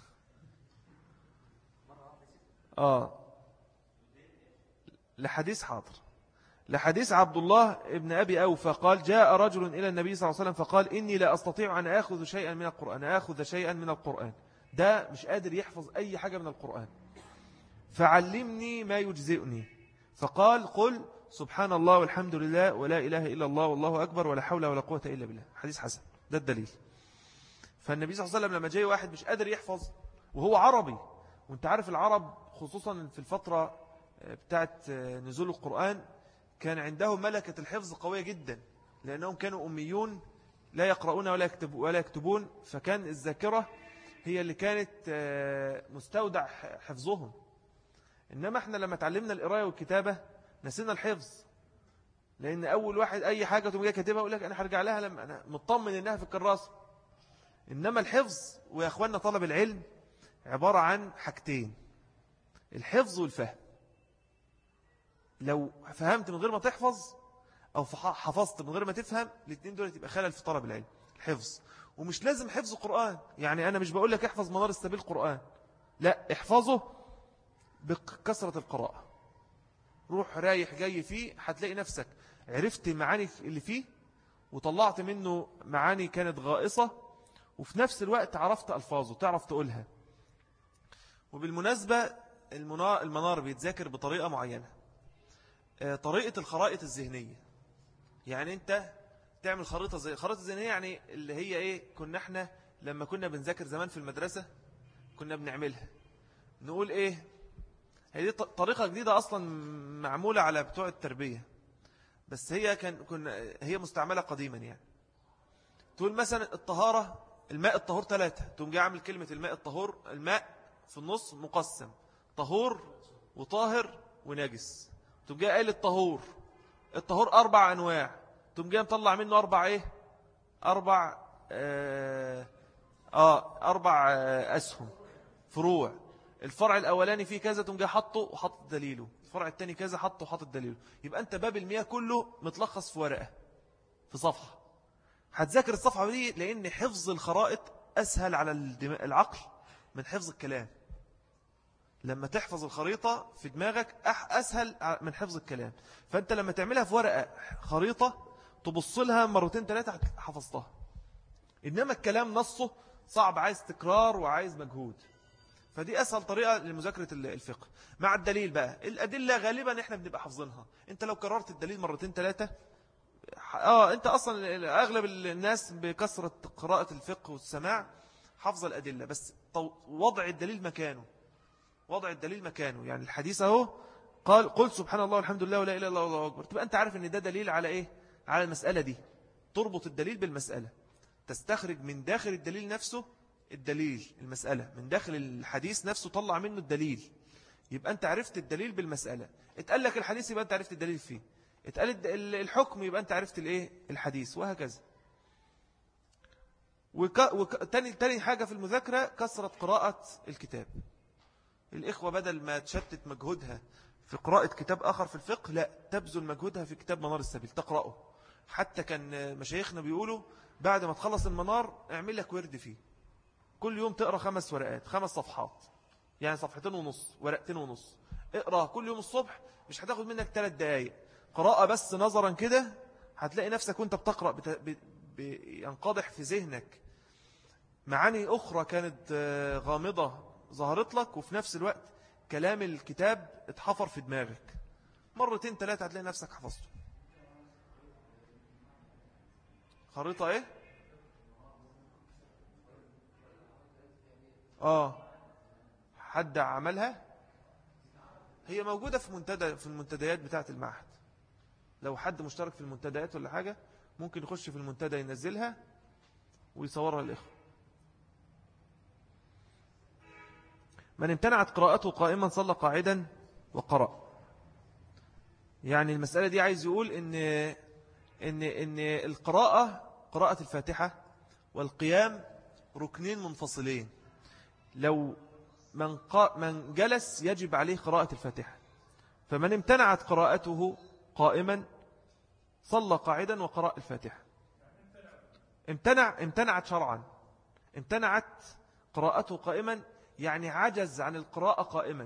لحديث حاضر، لحديث عبد الله ابن أبي أوفى قال جاء رجل إلى النبي صلى الله عليه وسلم فقال إني لا أستطيع أن آخذ شيئا من القرآن، ده مش قادر يحفظ أي حاجة من القرآن، فعلمني ما يجزئني. فقال قل سبحان الله والحمد لله ولا إله إلا الله والله أكبر ولا حول ولا قوة إلا بالله. حديث حسن، ده الدليل. فالنبي صلى الله عليه وسلم لما جاء واحد مش قادر يحفظ وهو عربي، وانت عارف العرب خصوصا في الفترة بتاعت نزول القرآن كان عندهم ملكة الحفظ قوية جدا، لأنهم كانوا أميون لا يقرؤون ولا يكتبون، فكان الذاكرة هي اللي كانت مستودع حفظهم. إنما احنا لما تعلمنا القراءة والكتابة نسينا الحفظ، لأن أول واحد أي حاجة تقوم جاي كاتبها يقول لك أنا هرجع لها لما أنا مطمن إنها في الكراسة. إنما الحفظ ويا أخواننا طلب العلم عبارة عن حاجتين، الحفظ والفهم. لو فهمت من غير ما تحفظ أو حفظت من غير ما تفهم، الاثنين دول تبقى خلل في طلب العلم. الحفظ، ومش لازم حفظ قرآن، يعني أنا مش بقول لك احفظ منار السبيل قرآن، لا، احفظه بكثرة القراءة. روح رايح جاي فيه، هتلاقي نفسك عرفت المعاني اللي فيه وطلعت منه معاني كانت غائصة، وفي نفس الوقت عرفت ألفاظه تعرف تقولها. وبالمناسبة المنار بيتذاكر بطريقة معينة، طريقة الخرائط الذهنية. يعني أنت تعمل خريطة زي الخريطة الذهنية، يعني اللي هي إيه، كنا احنا لما كنا بنذاكر زمان في المدرسة كنا بنعملها، نقول إيه، هي دي طريقة جديدة أصلا معمولة على بتوع التربية، بس هي هي مستعملة قديما. يعني تقول مثلا الطهارة، الماء الطهور 3، تقوم جاي عامل كلمة الماء الطهور، الماء في النص مقسم طهور وطاهر ونجس، تقوم جاي قايل الطهور 4 أنواع، تقوم جاي مطلع منه 4 إيه، 4 أسهم فروع. الفرع الأولاني فيه كذا، تقوم جاي حطه وحط دليله، الفرع الثاني كذا حطه وحط دليله. يبقى أنت باب المياه كله متلخص في ورقة، في صفحة. هتذاكر الصفحة دي لأن حفظ الخرائط أسهل على العقل من حفظ الكلام. لما تحفظ الخريطة في دماغك أسهل من حفظ الكلام. فأنت لما تعملها في ورقة خريطة تبص لها 2 3 حفظتها. إنما الكلام نصه صعب، عايز تكرار وعايز مجهود. فدي أسهل طريقة لمذاكرة الفقه. مع الدليل بقى، الأدلة غالبا إحنا بنبقى حفظينها. أنت لو كررت الدليل 2 3 أنت أصلا أغلب الناس بكثرة قراءة الفقه والسماع حفظ الأدلة، بس وضع الدليل مكانه. يعني الحديث أهو قل سبحان الله والحمد لله ولا إله إلا الله والله أكبر، تبقى أنت عارف أن ده دليل على إيه، على المسألة دي. تربط الدليل بالمسألة، تستخرج من داخل الدليل نفسه الدليل، المسألة من داخل الحديث نفسه طلع منه الدليل. يبقى أنت عرفت الدليل بالمسألة. اتقال لك الحديث يبقى أنت عرفت الدليل فيه، اتقال الحكم يبقى أنت عرفت الحديث، وهكذا. تاني حاجة في المذاكرة كثرة قراءة الكتاب. الإخوة بدل ما تشتت مجهودها في قراءة كتاب آخر في الفقه، لا، تبذل مجهودها في كتاب منار السبيل تقرأه. حتى كان مشايخنا بيقولوا بعد ما تخلص المنار اعمل لك ورد فيه، كل يوم تقرأ 5 ورقات 5 صفحات، يعني 2.5 صفحة 2.5 اقرأ كل يوم الصبح. مش هتاخد منك 3 دقايق قراءة بس نظرا كده، هتلاقي نفسك وانت بتقرأ ينقضح في ذهنك معاني أخرى كانت غامضة ظهرت لك، وفي نفس الوقت كلام الكتاب اتحفر في دماغك 2 3 هتلاقي نفسك حفظته. خريطة ايه؟ حد عملها؟ هي موجودة في المنتديات بتاعة المعهد. لو حد مشترك في المنتديات ولا حاجة ممكن يخش في المنتدى ينزلها ويصورها للإخوة. من امتنعت قراءته قائما صلى قاعدا وقرأ. يعني المسألة دي عايز يقول إن القراءة، قراءة الفاتحة والقيام ركنين منفصلين. لو من جلس يجب عليه قراءة الفاتحة، فمن امتنعت قراءته قائما صلى قاعدا وقرأ الفاتحة. امتنعت شرعا، امتنعت قراءته قائما يعني عجز عن القراءة قائما.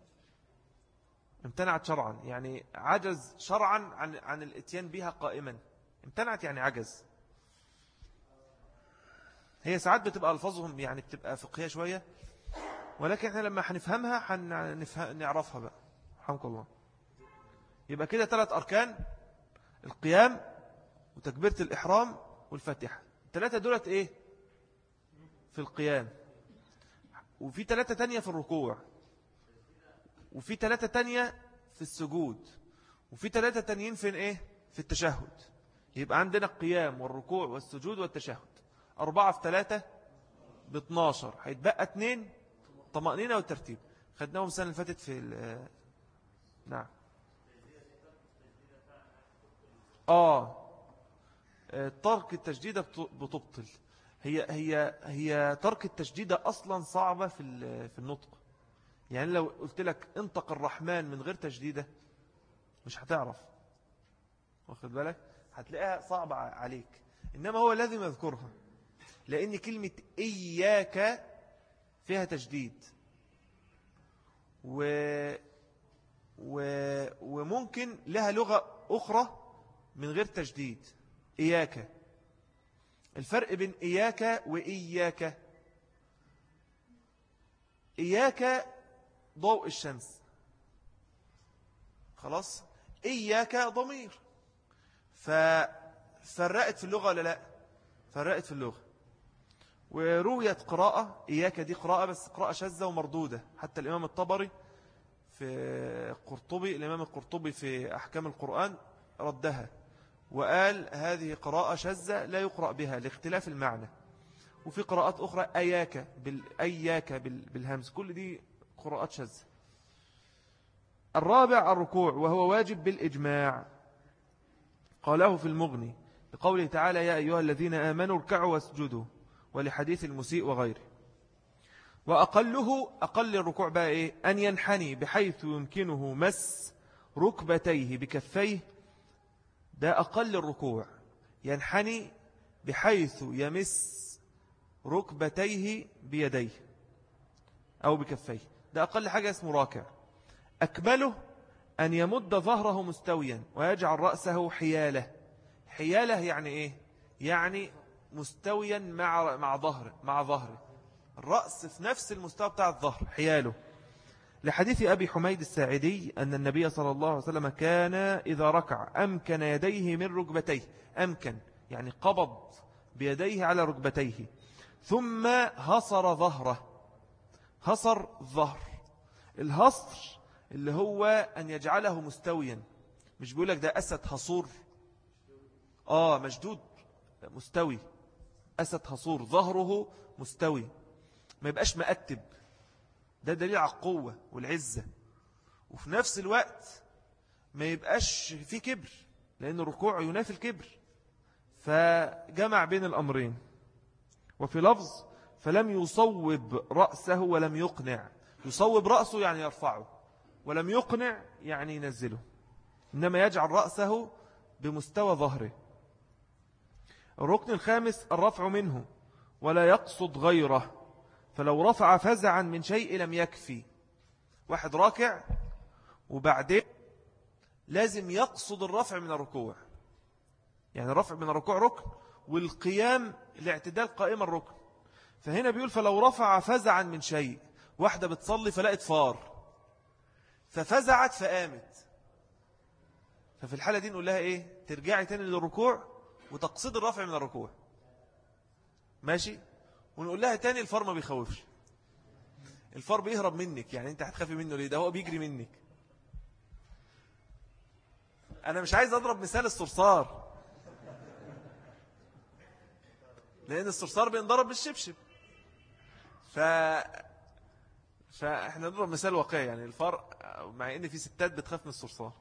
امتنعت شرعا يعني عجز شرعا عن الاتيان بها قائما. امتنعت يعني عجز. هي ساعات بتبقى ألفاظهم يعني بتبقى فقهية شوية، ولكن احنا لما هنفهمها نعرفها بقى. رحمك الله. يبقى كده 3 أركان: القيام وتكبيرة الإحرام والفاتحة. 3 دولت إيه؟ في القيام. وفي 3 تانية في الركوع، وفي 3 تانية في السجود، وفي 3 تانيين في إيه؟ في التشهد. يبقى عندنا القيام والركوع والسجود والتشهد. 4 في 3 ب12، هيتبقى 2: طمأنينة والترتيب. خدناهم السنة اللي فاتت في نعم. ترك التجديد بتبطل. هي ترك التجديد أصلا صعبة في النطق. يعني لو قلت لك انطق الرحمن من غير تجديدة مش هتعرف، واخد بالك؟ هتلاقيها صعبة عليك. إنما هو لازم يذكرها، لأن كلمة إياك فيها تجديد، وممكن لها لغة أخرى من غير تجديد. إياك، الفرق بين إياك وإياك: إياك ضوء الشمس، خلاص. إياك ضمير، ففرقت في اللغة ولا لا؟ فرقت في اللغة. ورويت قراءة إياك دي قراءة، بس قراءة شاذة ومردودة. حتى الإمام الطبري في قرطبي، الإمام القرطبي في أحكام القرآن ردها وقال هذه قراءة شاذة لا يقرأ بها لاختلاف المعنى. وفي قراءات أخرى أياك بالهمز. كل دي قراءات شاذة. الرابع الركوع، وهو واجب بالإجماع. قاله في المغني لقوله تعالى: يا أيها الذين آمنوا اركعوا واسجدوا، ولحديث المسيء وغيره. وأقله، أقل الركوع بقى إيه؟ أن ينحني بحيث يمكنه مس ركبتيه بكفيه. ده أقل الركوع، ينحني بحيث يمس ركبتيه بيديه أو بكفيه. ده أقل حاجة اسمه راكع. أكمله أن يمد ظهره مستويا ويجعل رأسه حيالة. حيالة يعني إيه؟ يعني مستويا مع ظهره. الرأس في نفس المستوى بتاع الظهر، حياله. لحديث أبي حميد الساعدي أن النبي صلى الله عليه وسلم كان إذا ركع أمكن يديه من ركبتيه. أمكن يعني قبض بيديه على ركبتيه، ثم هصر ظهره. هصر الظهر، الهصر اللي هو أن يجعله مستويا. مش بيقولك ده أسد هصور، مشدود مستوي. أسد هصور ظهره مستوي، ما يبقاش مأتب. ده دليل على القوة والعزة. وفي نفس الوقت ما يبقاش في كبر، لأن الركوع ينافي الكبر، فجمع بين الأمرين. وفي لفظ: فلم يصوب رأسه ولم يقنع. يصوب رأسه يعني يرفعه، ولم يقنع يعني ينزله، إنما يجعل رأسه بمستوى ظهره. الركن الخامس الرفع منه ولا يقصد غيره، فلو رفع فزعا من شيء لم يكفي. واحد راكع وبعدين لازم يقصد الرفع من الركوع. يعني الرفع من الركوع ركن، والقيام الاعتدال قائم الركن. فهنا بيقول فلو رفع فزعا من شيء. واحدة بتصلي فلقت فار ففزعت فقامت، ففي الحالة دي نقول لها إيه؟ ترجعي تاني للركوع وتقصد الرفع من الركوع، ماشي. ونقول لها تاني الفار ما بيخوفش، الفار بيهرب منك. يعني انت هتخافي منه ليه؟ ده هو بيجري منك. انا مش عايز اضرب مثال الصرصار، لان الصرصار بينضرب بالشبشب. فاحنا نضرب مثال واقعي يعني الفرق، مع ان في ستات بتخاف من الصرصار.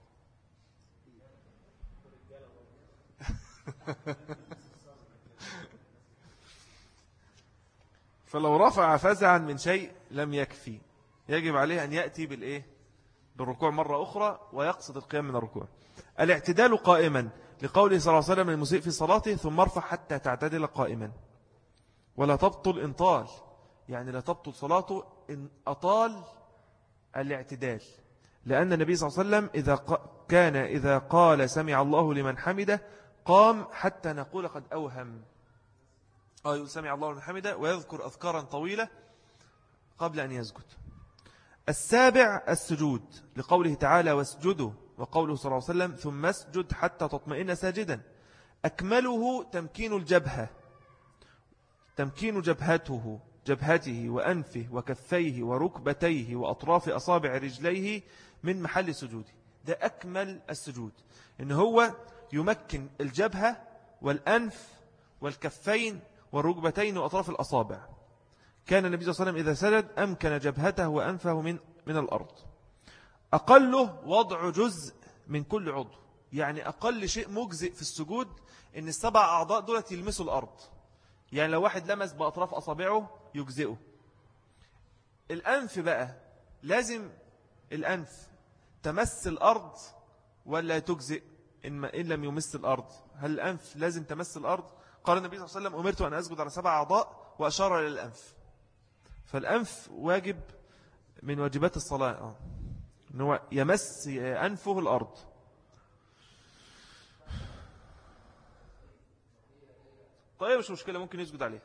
فلو رفع فزعا من شيء لم يكفي، يجب عليه أن يأتي بالركوع مرة أخرى ويقصد القيام من الركوع. الاعتدال قائما لقوله صلى الله عليه وسلم المسيء في صلاته ثم ارفع حتى تعتدل قائما. ولا تبطل إن طال، يعني لا تبطل صلاته إن أطال الاعتدال، لأن النبي صلى الله عليه وسلم كان إذا قال سمع الله لمن حمده قام حتى نقول قد أوهم. يقول سمع الله لمن حمده ويذكر أذكارا طويلة قبل أن يسجد. السابع السجود لقوله تعالى واسجدوا، وقوله صلى الله عليه وسلم ثم اسجد حتى تطمئن ساجدا. أكمله تمكين الجبهة، تمكين جبهته وأنفه وكفيه وركبتيه وأطراف أصابع رجليه من محل سجوده. ده أكمل السجود، إن هو يمكن الجبهة والأنف والكفين والركبتين وأطراف الأصابع. كان النبي صلى الله عليه وسلم إذا سجد أمكن جبهته وأنفه من الأرض. أقله وضع جزء من كل عضو، يعني أقل شيء مجزئ في السجود إن السبع أعضاء دولت يلمسوا الأرض. يعني لو واحد لمس بأطراف أصابعه يجزئه. الأنف بقى لازم الأنف تمس الأرض ولا تجزئ إن لم يمس الأرض؟ هل الأنف لازم تمس الأرض؟ قال النبي صلى الله عليه وسلم أمرت أن أسجد على 7 أعضاء وأشار إلى الأنف. فالأنف واجب من واجبات الصلاة، أنه يمس أنفه الأرض. طيب مش مشكلة، ممكن يسجد عليه.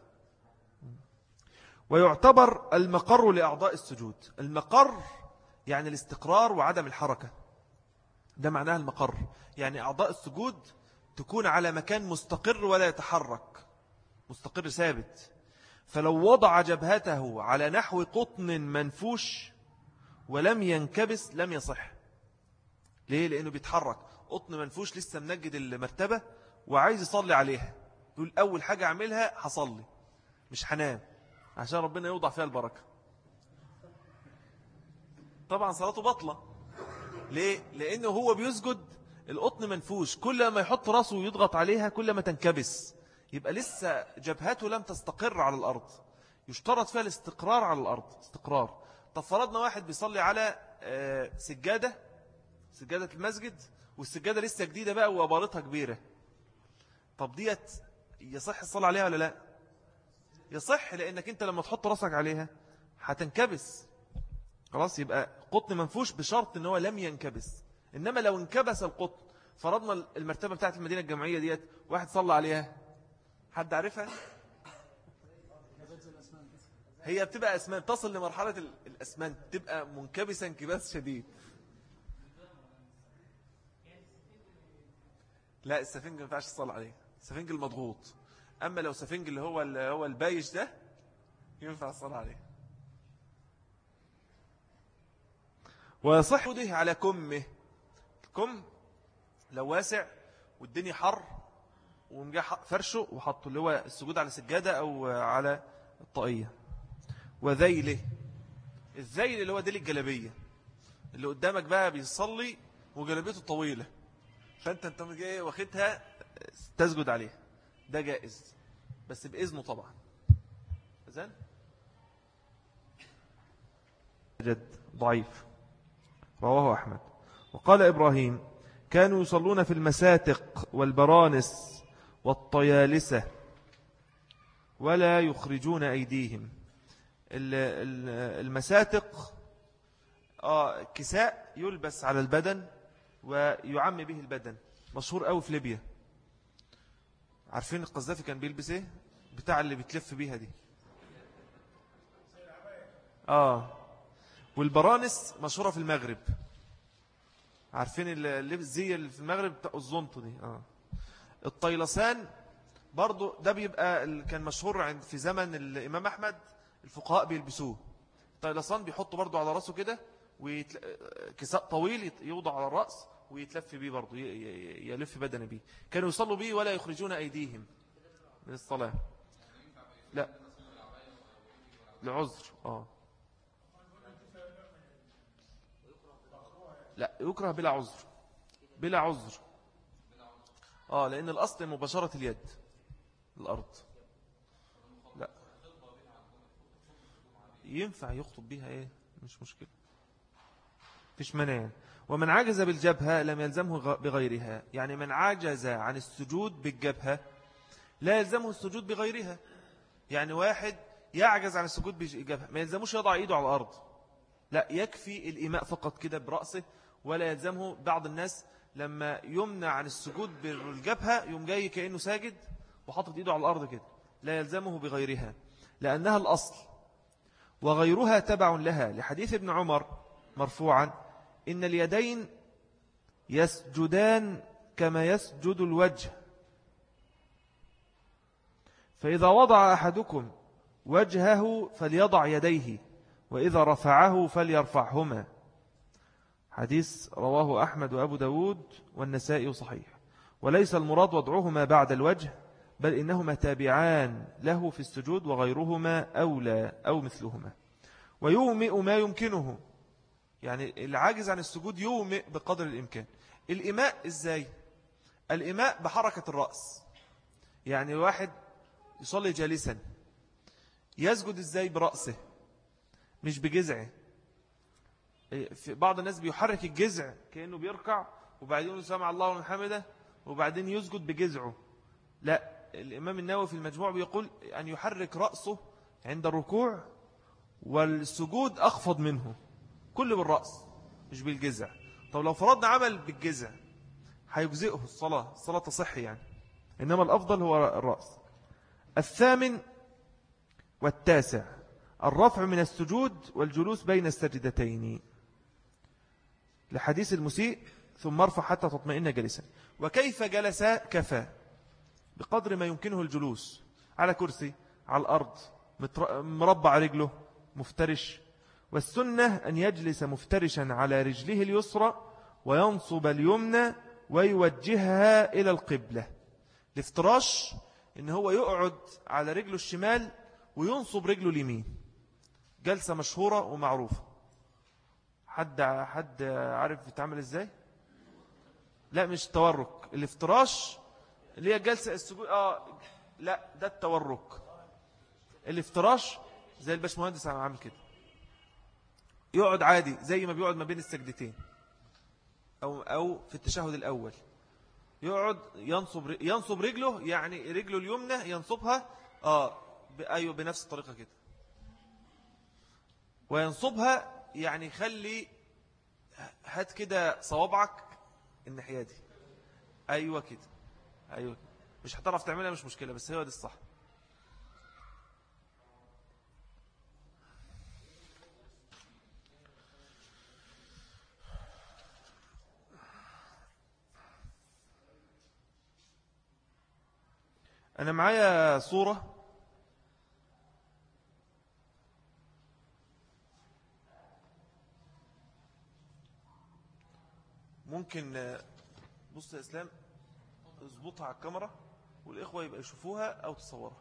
ويعتبر المقر لأعضاء السجود. المقر يعني الاستقرار وعدم الحركة، ده معناها المقر. يعني أعضاء السجود تكون على مكان مستقر ولا يتحرك، مستقر ثابت. فلو وضع جبهته على نحو قطن منفوش ولم ينكبس لم يصح. ليه؟ لأنه بيتحرك. قطن منفوش لسه منجد المرتبة وعايز يصلي عليها، يقول أول حاجة أعملها هصلي مش هنام عشان ربنا يوضع فيها البركة. طبعا صلاته بطلة. ليه؟ لأنه هو بيسجد القطن منفوش، كل ما يحط راسه ويضغط عليها كل ما تنكبس، يبقى لسه جبهته لم تستقر على الأرض. يشترط فيها الاستقرار على الأرض، استقرار. طب فرضنا واحد بيصلي على سجادة المسجد، والسجادة لسه جديدة بقى وبارتها كبيرة. طب ديت يصح الصلاة عليها ولا لا؟ يصح، لأنك أنت لما تحط راسك عليها هتنكبس. خلاص، يبقى قطن منفوش بشرط أنه لم ينكبس. إنما لو انكبس القطن، فرضنا المرتبة بتاعت المدينة الجامعية ديت واحد صلى عليها، حد عارفها؟ هي بتبقى أسمان، تصل لمرحلة الأسمان، تبقى منكبسا انكباس شديد. لا، السفنج ما ينفعش تصلي عليه، السفنج المضغوط. أما لو سفنج اللي هو البايش ده ينفع الصلاة عليه. ويصح ده على كمه. الكم لو واسع والدنيا حر ومجا فرشه وحطه، اللي هو السجود على سجادة أو على الطاقية. وذيله، الذيل اللي هو ديل الجلبية، اللي قدامك بقى بيصلي وجلبيته طويلة، فأنت جاي واخدها تسجد عليها، ده جائز بس بإذنه طبعا. إذن جد ضعيف، رواه أحمد. وقال إبراهيم كانوا يصلون في المساتق والبرانس والطيالسة ولا يخرجون أيديهم. المساتق كساء يلبس على البدن ويعم به البدن، مشهور قوي في ليبيا. عارفين القذافي كان بيلبس ايه؟ بتاع اللي بتلف بيها دي. والبرانس مشهورة في المغرب. عارفين الزي اللي في المغرب بتاع الزنطة دي. الطيلسان برضو ده بيبقى كان مشهور في زمن الإمام أحمد، الفقهاء بيلبسوه. الطيلسان بيحطوا برضو على رأسه كده، كساء طويل يوضع على الرأس ويتلف بيه برضو، يلف بدنه بيه. كانوا يصلوا بيه ولا يخرجون أيديهم من الصلاة. لا، لعذر. لا يكره بلا عذر، بلا عذر. لأن الأصل مباشرة اليد الأرض. لا ينفع يخطب بها ايه، مش مشكلة، فيش منع. ومن عجز بالجبهة لم يلزمه بغيرها، يعني من عجز عن السجود بالجبهة لا يلزمه السجود بغيرها. يعني واحد يعجز عن السجود بالجبهة ما يلزموش يضع ايده على الأرض، لا يكفي الإيماء فقط كده برأسه. ولا يلزمه، بعض الناس لما يمنع عن السجود بالجبهة يوم جاي كأنه ساجد وحطت ايده على الأرض كده، لا يلزمه بغيرها لأنها الأصل، وغيرها تبع لها، لحديث ابن عمر مرفوعا: إن اليدين يسجدان كما يسجد الوجه، فإذا وضع أحدكم وجهه فليضع يديه، وإذا رفعه فليرفعهما. حديث رواه أحمد وأبو داود والنسائي صحيح. وليس المراد وضعهما بعد الوجه، بل إنهما تابعان له في السجود، وغيرهما أولى أو مثلهما. ويومئ ما يمكنه، يعني العاجز عن السجود يومئ بقدر الإمكان. الإماء إزاي؟ الإماء بحركة الرأس، يعني واحد يصلي جالسا يسجد إزاي؟ برأسه مش بجزعه. في بعض الناس بيحرك الجزع كأنه بيركع وبعدين يقول سمع الله ومن حمده وبعدين يسجد بجزعه. لا، الإمام النووي في المجموع بيقول أن يحرك رأسه عند الركوع، والسجود أخفض منه، كل بالرأس مش بالجزع. طب لو فرضنا عمل بالجزع هيجزئه الصلاة تصح يعني، إنما الأفضل هو الرأس. الثامن والتاسع الرفع من السجود والجلوس بين السجدتين، لحديث المسيء: ثم ارفع حتى تطمئن جالسا. وكيف جلس؟ كفى بقدر ما يمكنه الجلوس، على كرسي، على الأرض، مربع رجله، مفترش. والسنة أن يجلس مفترشا على رجله اليسرى وينصب اليمنى ويوجهها إلى القبلة. الافتراش إن هو يقعد على رجله الشمال وينصب رجله اليمين، جلسة مشهورة ومعروفة. حد عارف يتعمل إزاي؟ لا مش التورك، الافتراش اللي هي جلسة السجود. لا ده التورك. الافتراش زي الباشمهندس عامل كده، يقعد عادي زي ما بيقعد ما بين السجدتين أو في التشهد الأول، يقعد ينصب رجله، يعني رجله اليمنى ينصبها أيوه بنفس الطريقة كده، وينصبها يعني خلي هات كده صوابعك الناحية دي، أيوه كده، أيوه كده. مش هتعرف تعملها مش مشكلة، بس هو دي الصح. أنا معايا صورة ممكن بص يا إسلام اظبطها على الكاميرا والإخوة يبقى يشوفوها أو تصورها.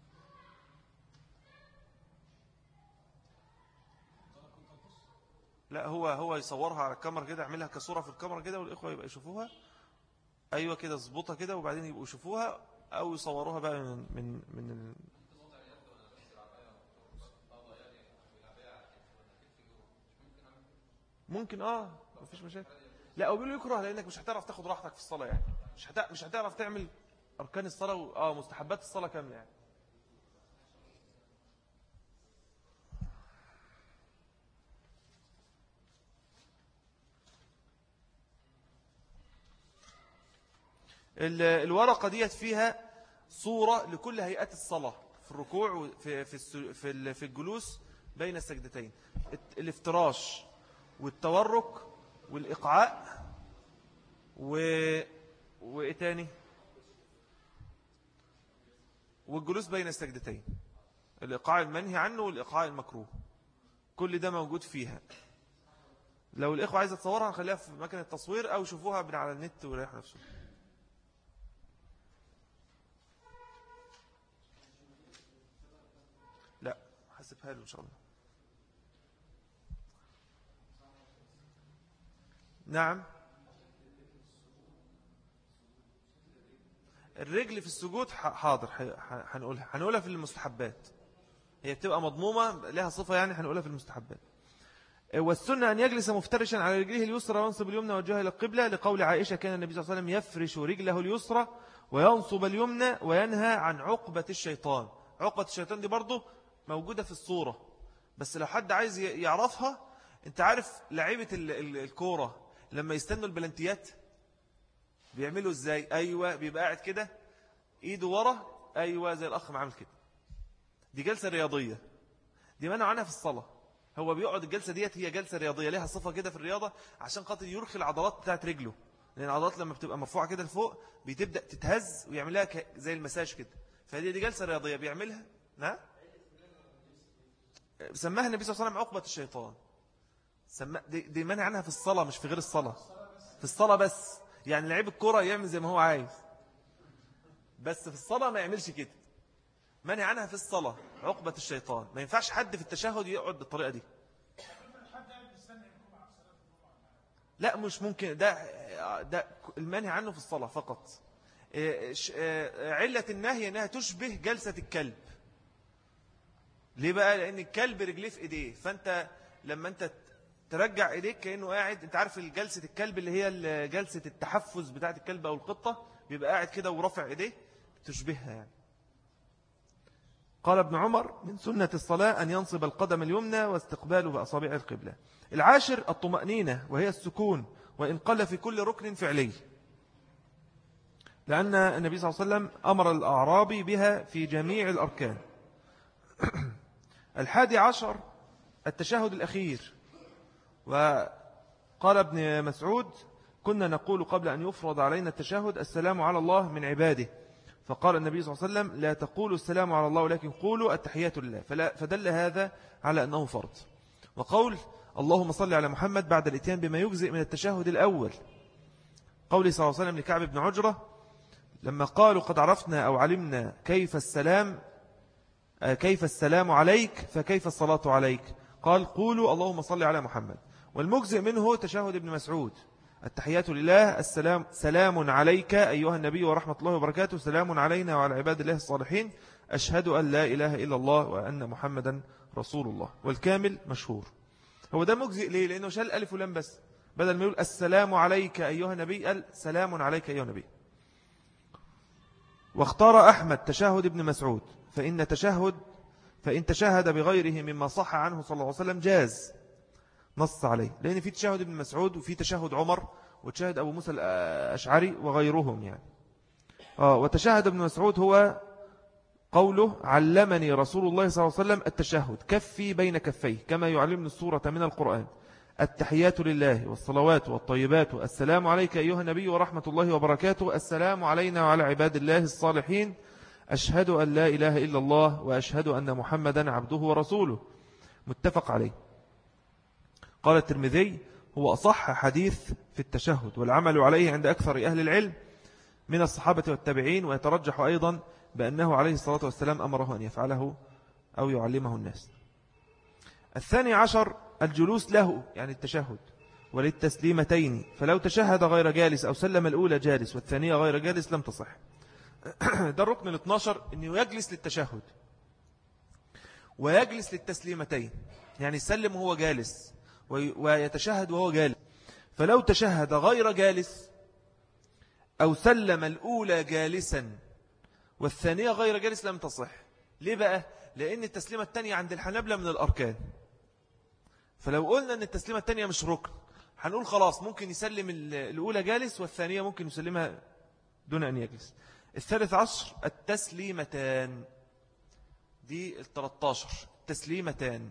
لا هو يصورها على الكاميرا كده، اعملها كصورة في الكاميرا كده والإخوة يبقى يشوفوها. أيوة كده اظبطها كده وبعدين يبقوا يشوفوها أو يصوروها بقى من ممكن مفيش مشاكل. لا أو بيقولوا يكره لأنك مش هتعرف تاخد راحتك في الصلاة، يعني مش هتعرف تعمل أركان الصلاة مستحبات الصلاة كاملة يعني. الورقة ديت فيها صورة لكل هيئات الصلاة، في الركوع في الجلوس بين السجدتين، الافتراش والتورك والإقعاء وإيه تاني، والجلوس بين السجدتين، الإقعاء المنهي عنه والإقعاء المكروه، كل ده موجود فيها. لو الإخوة عايزة تصورها نخليها في مكان التصوير أو يشوفوها من على النت ويريح نفسه. لا حسبها له إن شاء الله. نعم. الرجل في السجود حاضر، هنقولها في المستحبات، هي بتبقى مضمومة لها صفة يعني، هنقولها في المستحبات. والسنة أن يجلس مفترشا على رجله اليسرى وينصب اليمنى وجهه إلى القبلة، لقول عائشة كان النبي صلى الله عليه وسلم يفرش رجله اليسرى وينصب اليمنى وينهى عن عقبة الشيطان. عقبة الشيطان دي برضو موجودة في الصورة، بس لو حد عايز يعرفها، انت عارف لعيبة الكورة لما يستنوا البلنتيات بيعملوا ازاي؟ ايوه، بيبقى قاعد كده ايده ورا، ايوه زي الاخ ما عامل كده. دي جلسة رياضية، دي منع عنها في الصلاة. هو بيقعد الجلسة ديت، هي جلسة رياضية لها صفة كده في الرياضة، عشان خاطر يرخي العضلات بتاعت رجله، لأن العضلات لما بتبقى مرفوعة كده لفوق بتبدأ تتهز ويعملها زي المساج كده. فهذه دي جلسة رياضية بيعملها. نعم. سماها النبي صلى الله عليه وسلم عقبة الشيطان. دي منع عنها في الصلاة، مش في غير الصلاة، في الصلاة بس. يعني لعيب الكرة يعمل زي ما هو عايز، بس في الصلاة ما يعملش كده. منع عنها في الصلاة عقبة الشيطان. ما ينفعش حد في التشهد يقعد بالطريقة دي. لا مش ممكن، ده المنهي عنه في الصلاة فقط. علة النهي أنها تشبه جلسة الكلب. ليه بقى؟ لأن الكلب رجليه في إيديه، فأنت لما أنت ترجع إيديك كأنه قاعد. أنت عارف جلسة الكلب اللي هي جلسة التحفز بتاعت الكلب أو القطة، بيبقى قاعد كده ورافع إيديه، تشبهها يعني. قال ابن عمر من سنة الصلاة أن ينصب القدم اليمنى واستقباله بأصابع القبلة. العاشر الطمأنينة، وهي السكون وإن قل في كل ركن فعلي، لأن النبي صلى الله عليه وسلم أمر الأعرابي بها في جميع الأركان. الحادي عشر التشهد الأخير، وقال ابن مسعود كنا نقول قبل أن يفرض علينا التشهد السلام على الله من عباده، فقال النبي صلى الله عليه وسلم لا تقولوا السلام على الله ولكن قولوا التحيات لله، فدل هذا على أنه فرض. وقول اللهم صل على محمد بعد الاتيان بما يجزئ من التشهد الأول، قول صلى الله عليه وسلم لكعب بن عجرة لما قالوا قد عرفنا أو علمنا كيف السلام عليك فكيف الصلاة عليك، قال قولوا اللهم صل على محمد. والمجزئ منه تشهد ابن مسعود التحيات لله سلام عليك أيها النبي ورحمة الله وبركاته، سلام علينا وعلى عباد الله الصالحين، أشهد أن لا إله إلا الله وأن محمدا رسول الله. والكامل مشهور. هو ده مجزئ ليه؟ لأنه شال ألف ولام بس، بدل ما يقول السلام عليك أيها النبي قال سلام عليك أيها النبي. واختار أحمد تشهد ابن مسعود فإن تشهد بغيره مما صح عنه صلى الله عليه وسلم جاز، نص عليه، لأن في تشهد ابن مسعود وفي تشهد عمر وتشهد أبو موسى الأشعري وغيرهم يعني. وتشهد ابن مسعود هو قوله علمني رسول الله صلى الله عليه وسلم التشهد كفي بين كفيه كما يعلمني السورة من القرآن، التحيات لله والصلوات والطيبات السلام عليك أيها النبي ورحمة الله وبركاته، السلام علينا وعلى عباد الله الصالحين، أشهد أن لا إله إلا الله وأشهد أن محمدا عبده ورسوله، متفق عليه. قال الترمذي هو أصح حديث في التشهد، والعمل عليه عند أكثر أهل العلم من الصحابة والتابعين، ويترجح أيضا بأنه عليه الصلاة والسلام أمره أن يفعله أو يعلمه الناس. الثاني عشر الجلوس له يعني التشهد، وللتسليمتين، فلو تشهد غير جالس أو سلم الأولى جالس والثانية غير جالس لم تصح. ده الركن ال 12 أنه يجلس للتشهد ويجلس للتسليمتين، يعني يسلم وهو جالس ويتشهد وهو جالس. فلو تشهد غير جالس أو سلم الأولى جالسا والثانية غير جالس لم تصح. ليه بقى؟ لأن التسليمة الثانية عند الحنابلة من الأركان، فلو قلنا أن التسليمة الثانية مش ركن هنقول خلاص ممكن يسلم الأولى جالس والثانية ممكن يسلمها دون أن يجلس. الثالث عشر التسليمتان، دي 13 تسليمتان.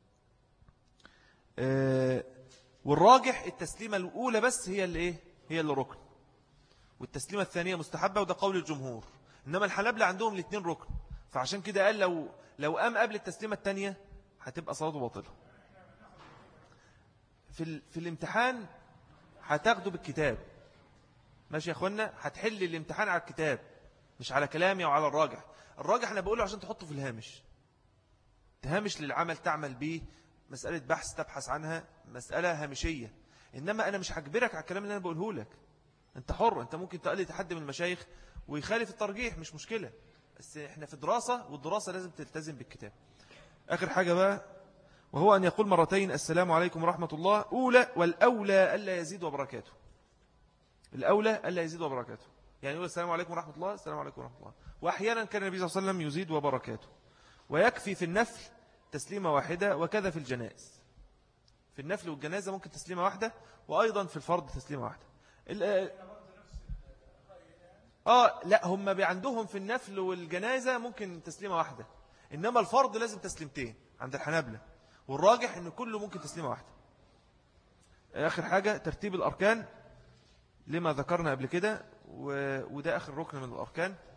والراجح التسليمة الأولى بس هي اللي ركن، والتسليمة الثانية مستحبة، وده قول الجمهور. إنما الحنابلة عندهم الاثنين ركن، فعشان كده قال لو قام قبل التسليمة الثانية هتبقى صلاته باطلة. في الامتحان هتاخده بالكتاب، ماشي يا أخوانا، هتحل الامتحان على الكتاب مش على كلامي أو على الراجح. الراجح أنا بقوله عشان تحطه في الهامش، تهامش للعمل تعمل به، مسألة بحث تبحث عنها، مسألة هامشية. إنما أنا مش هجبرك على الكلام اللي أنا بقوله لك، أنت حر، أنت ممكن تقلد تحدي من المشايخ ويخالف الترجيح، مش مشكلة، بس إحنا في دراسة، والدراسة لازم تلتزم بالكتاب. آخر حاجة بقى، وهو أن يقول مرتين السلام عليكم ورحمة الله، أولى والأولى ألا يزيد وبركاته. الأولى ألا يزيد وبركاته، يعني يقول السلام عليكم ورحمة الله، السلام عليكم ورحمة الله. وأحيانا كان النبي صلى الله عليه وسلم يزيد وبركاته. ويكفي في النفل تسليمة واحدة، وكذا في الجنائز. في النفل والجنازة ممكن تسليمة واحدة، وأيضا في الفرض تسليمة واحدة. لا، هم عندهم في النفل والجنازة ممكن تسليمة واحدة، إنما الفرض لازم تسليمتين عند الحنابلة، والراجح إن كله ممكن تسليمة واحدة. آخر حاجة ترتيب الأركان لما ذكرنا قبل كده، وده آخر ركن من الأركان.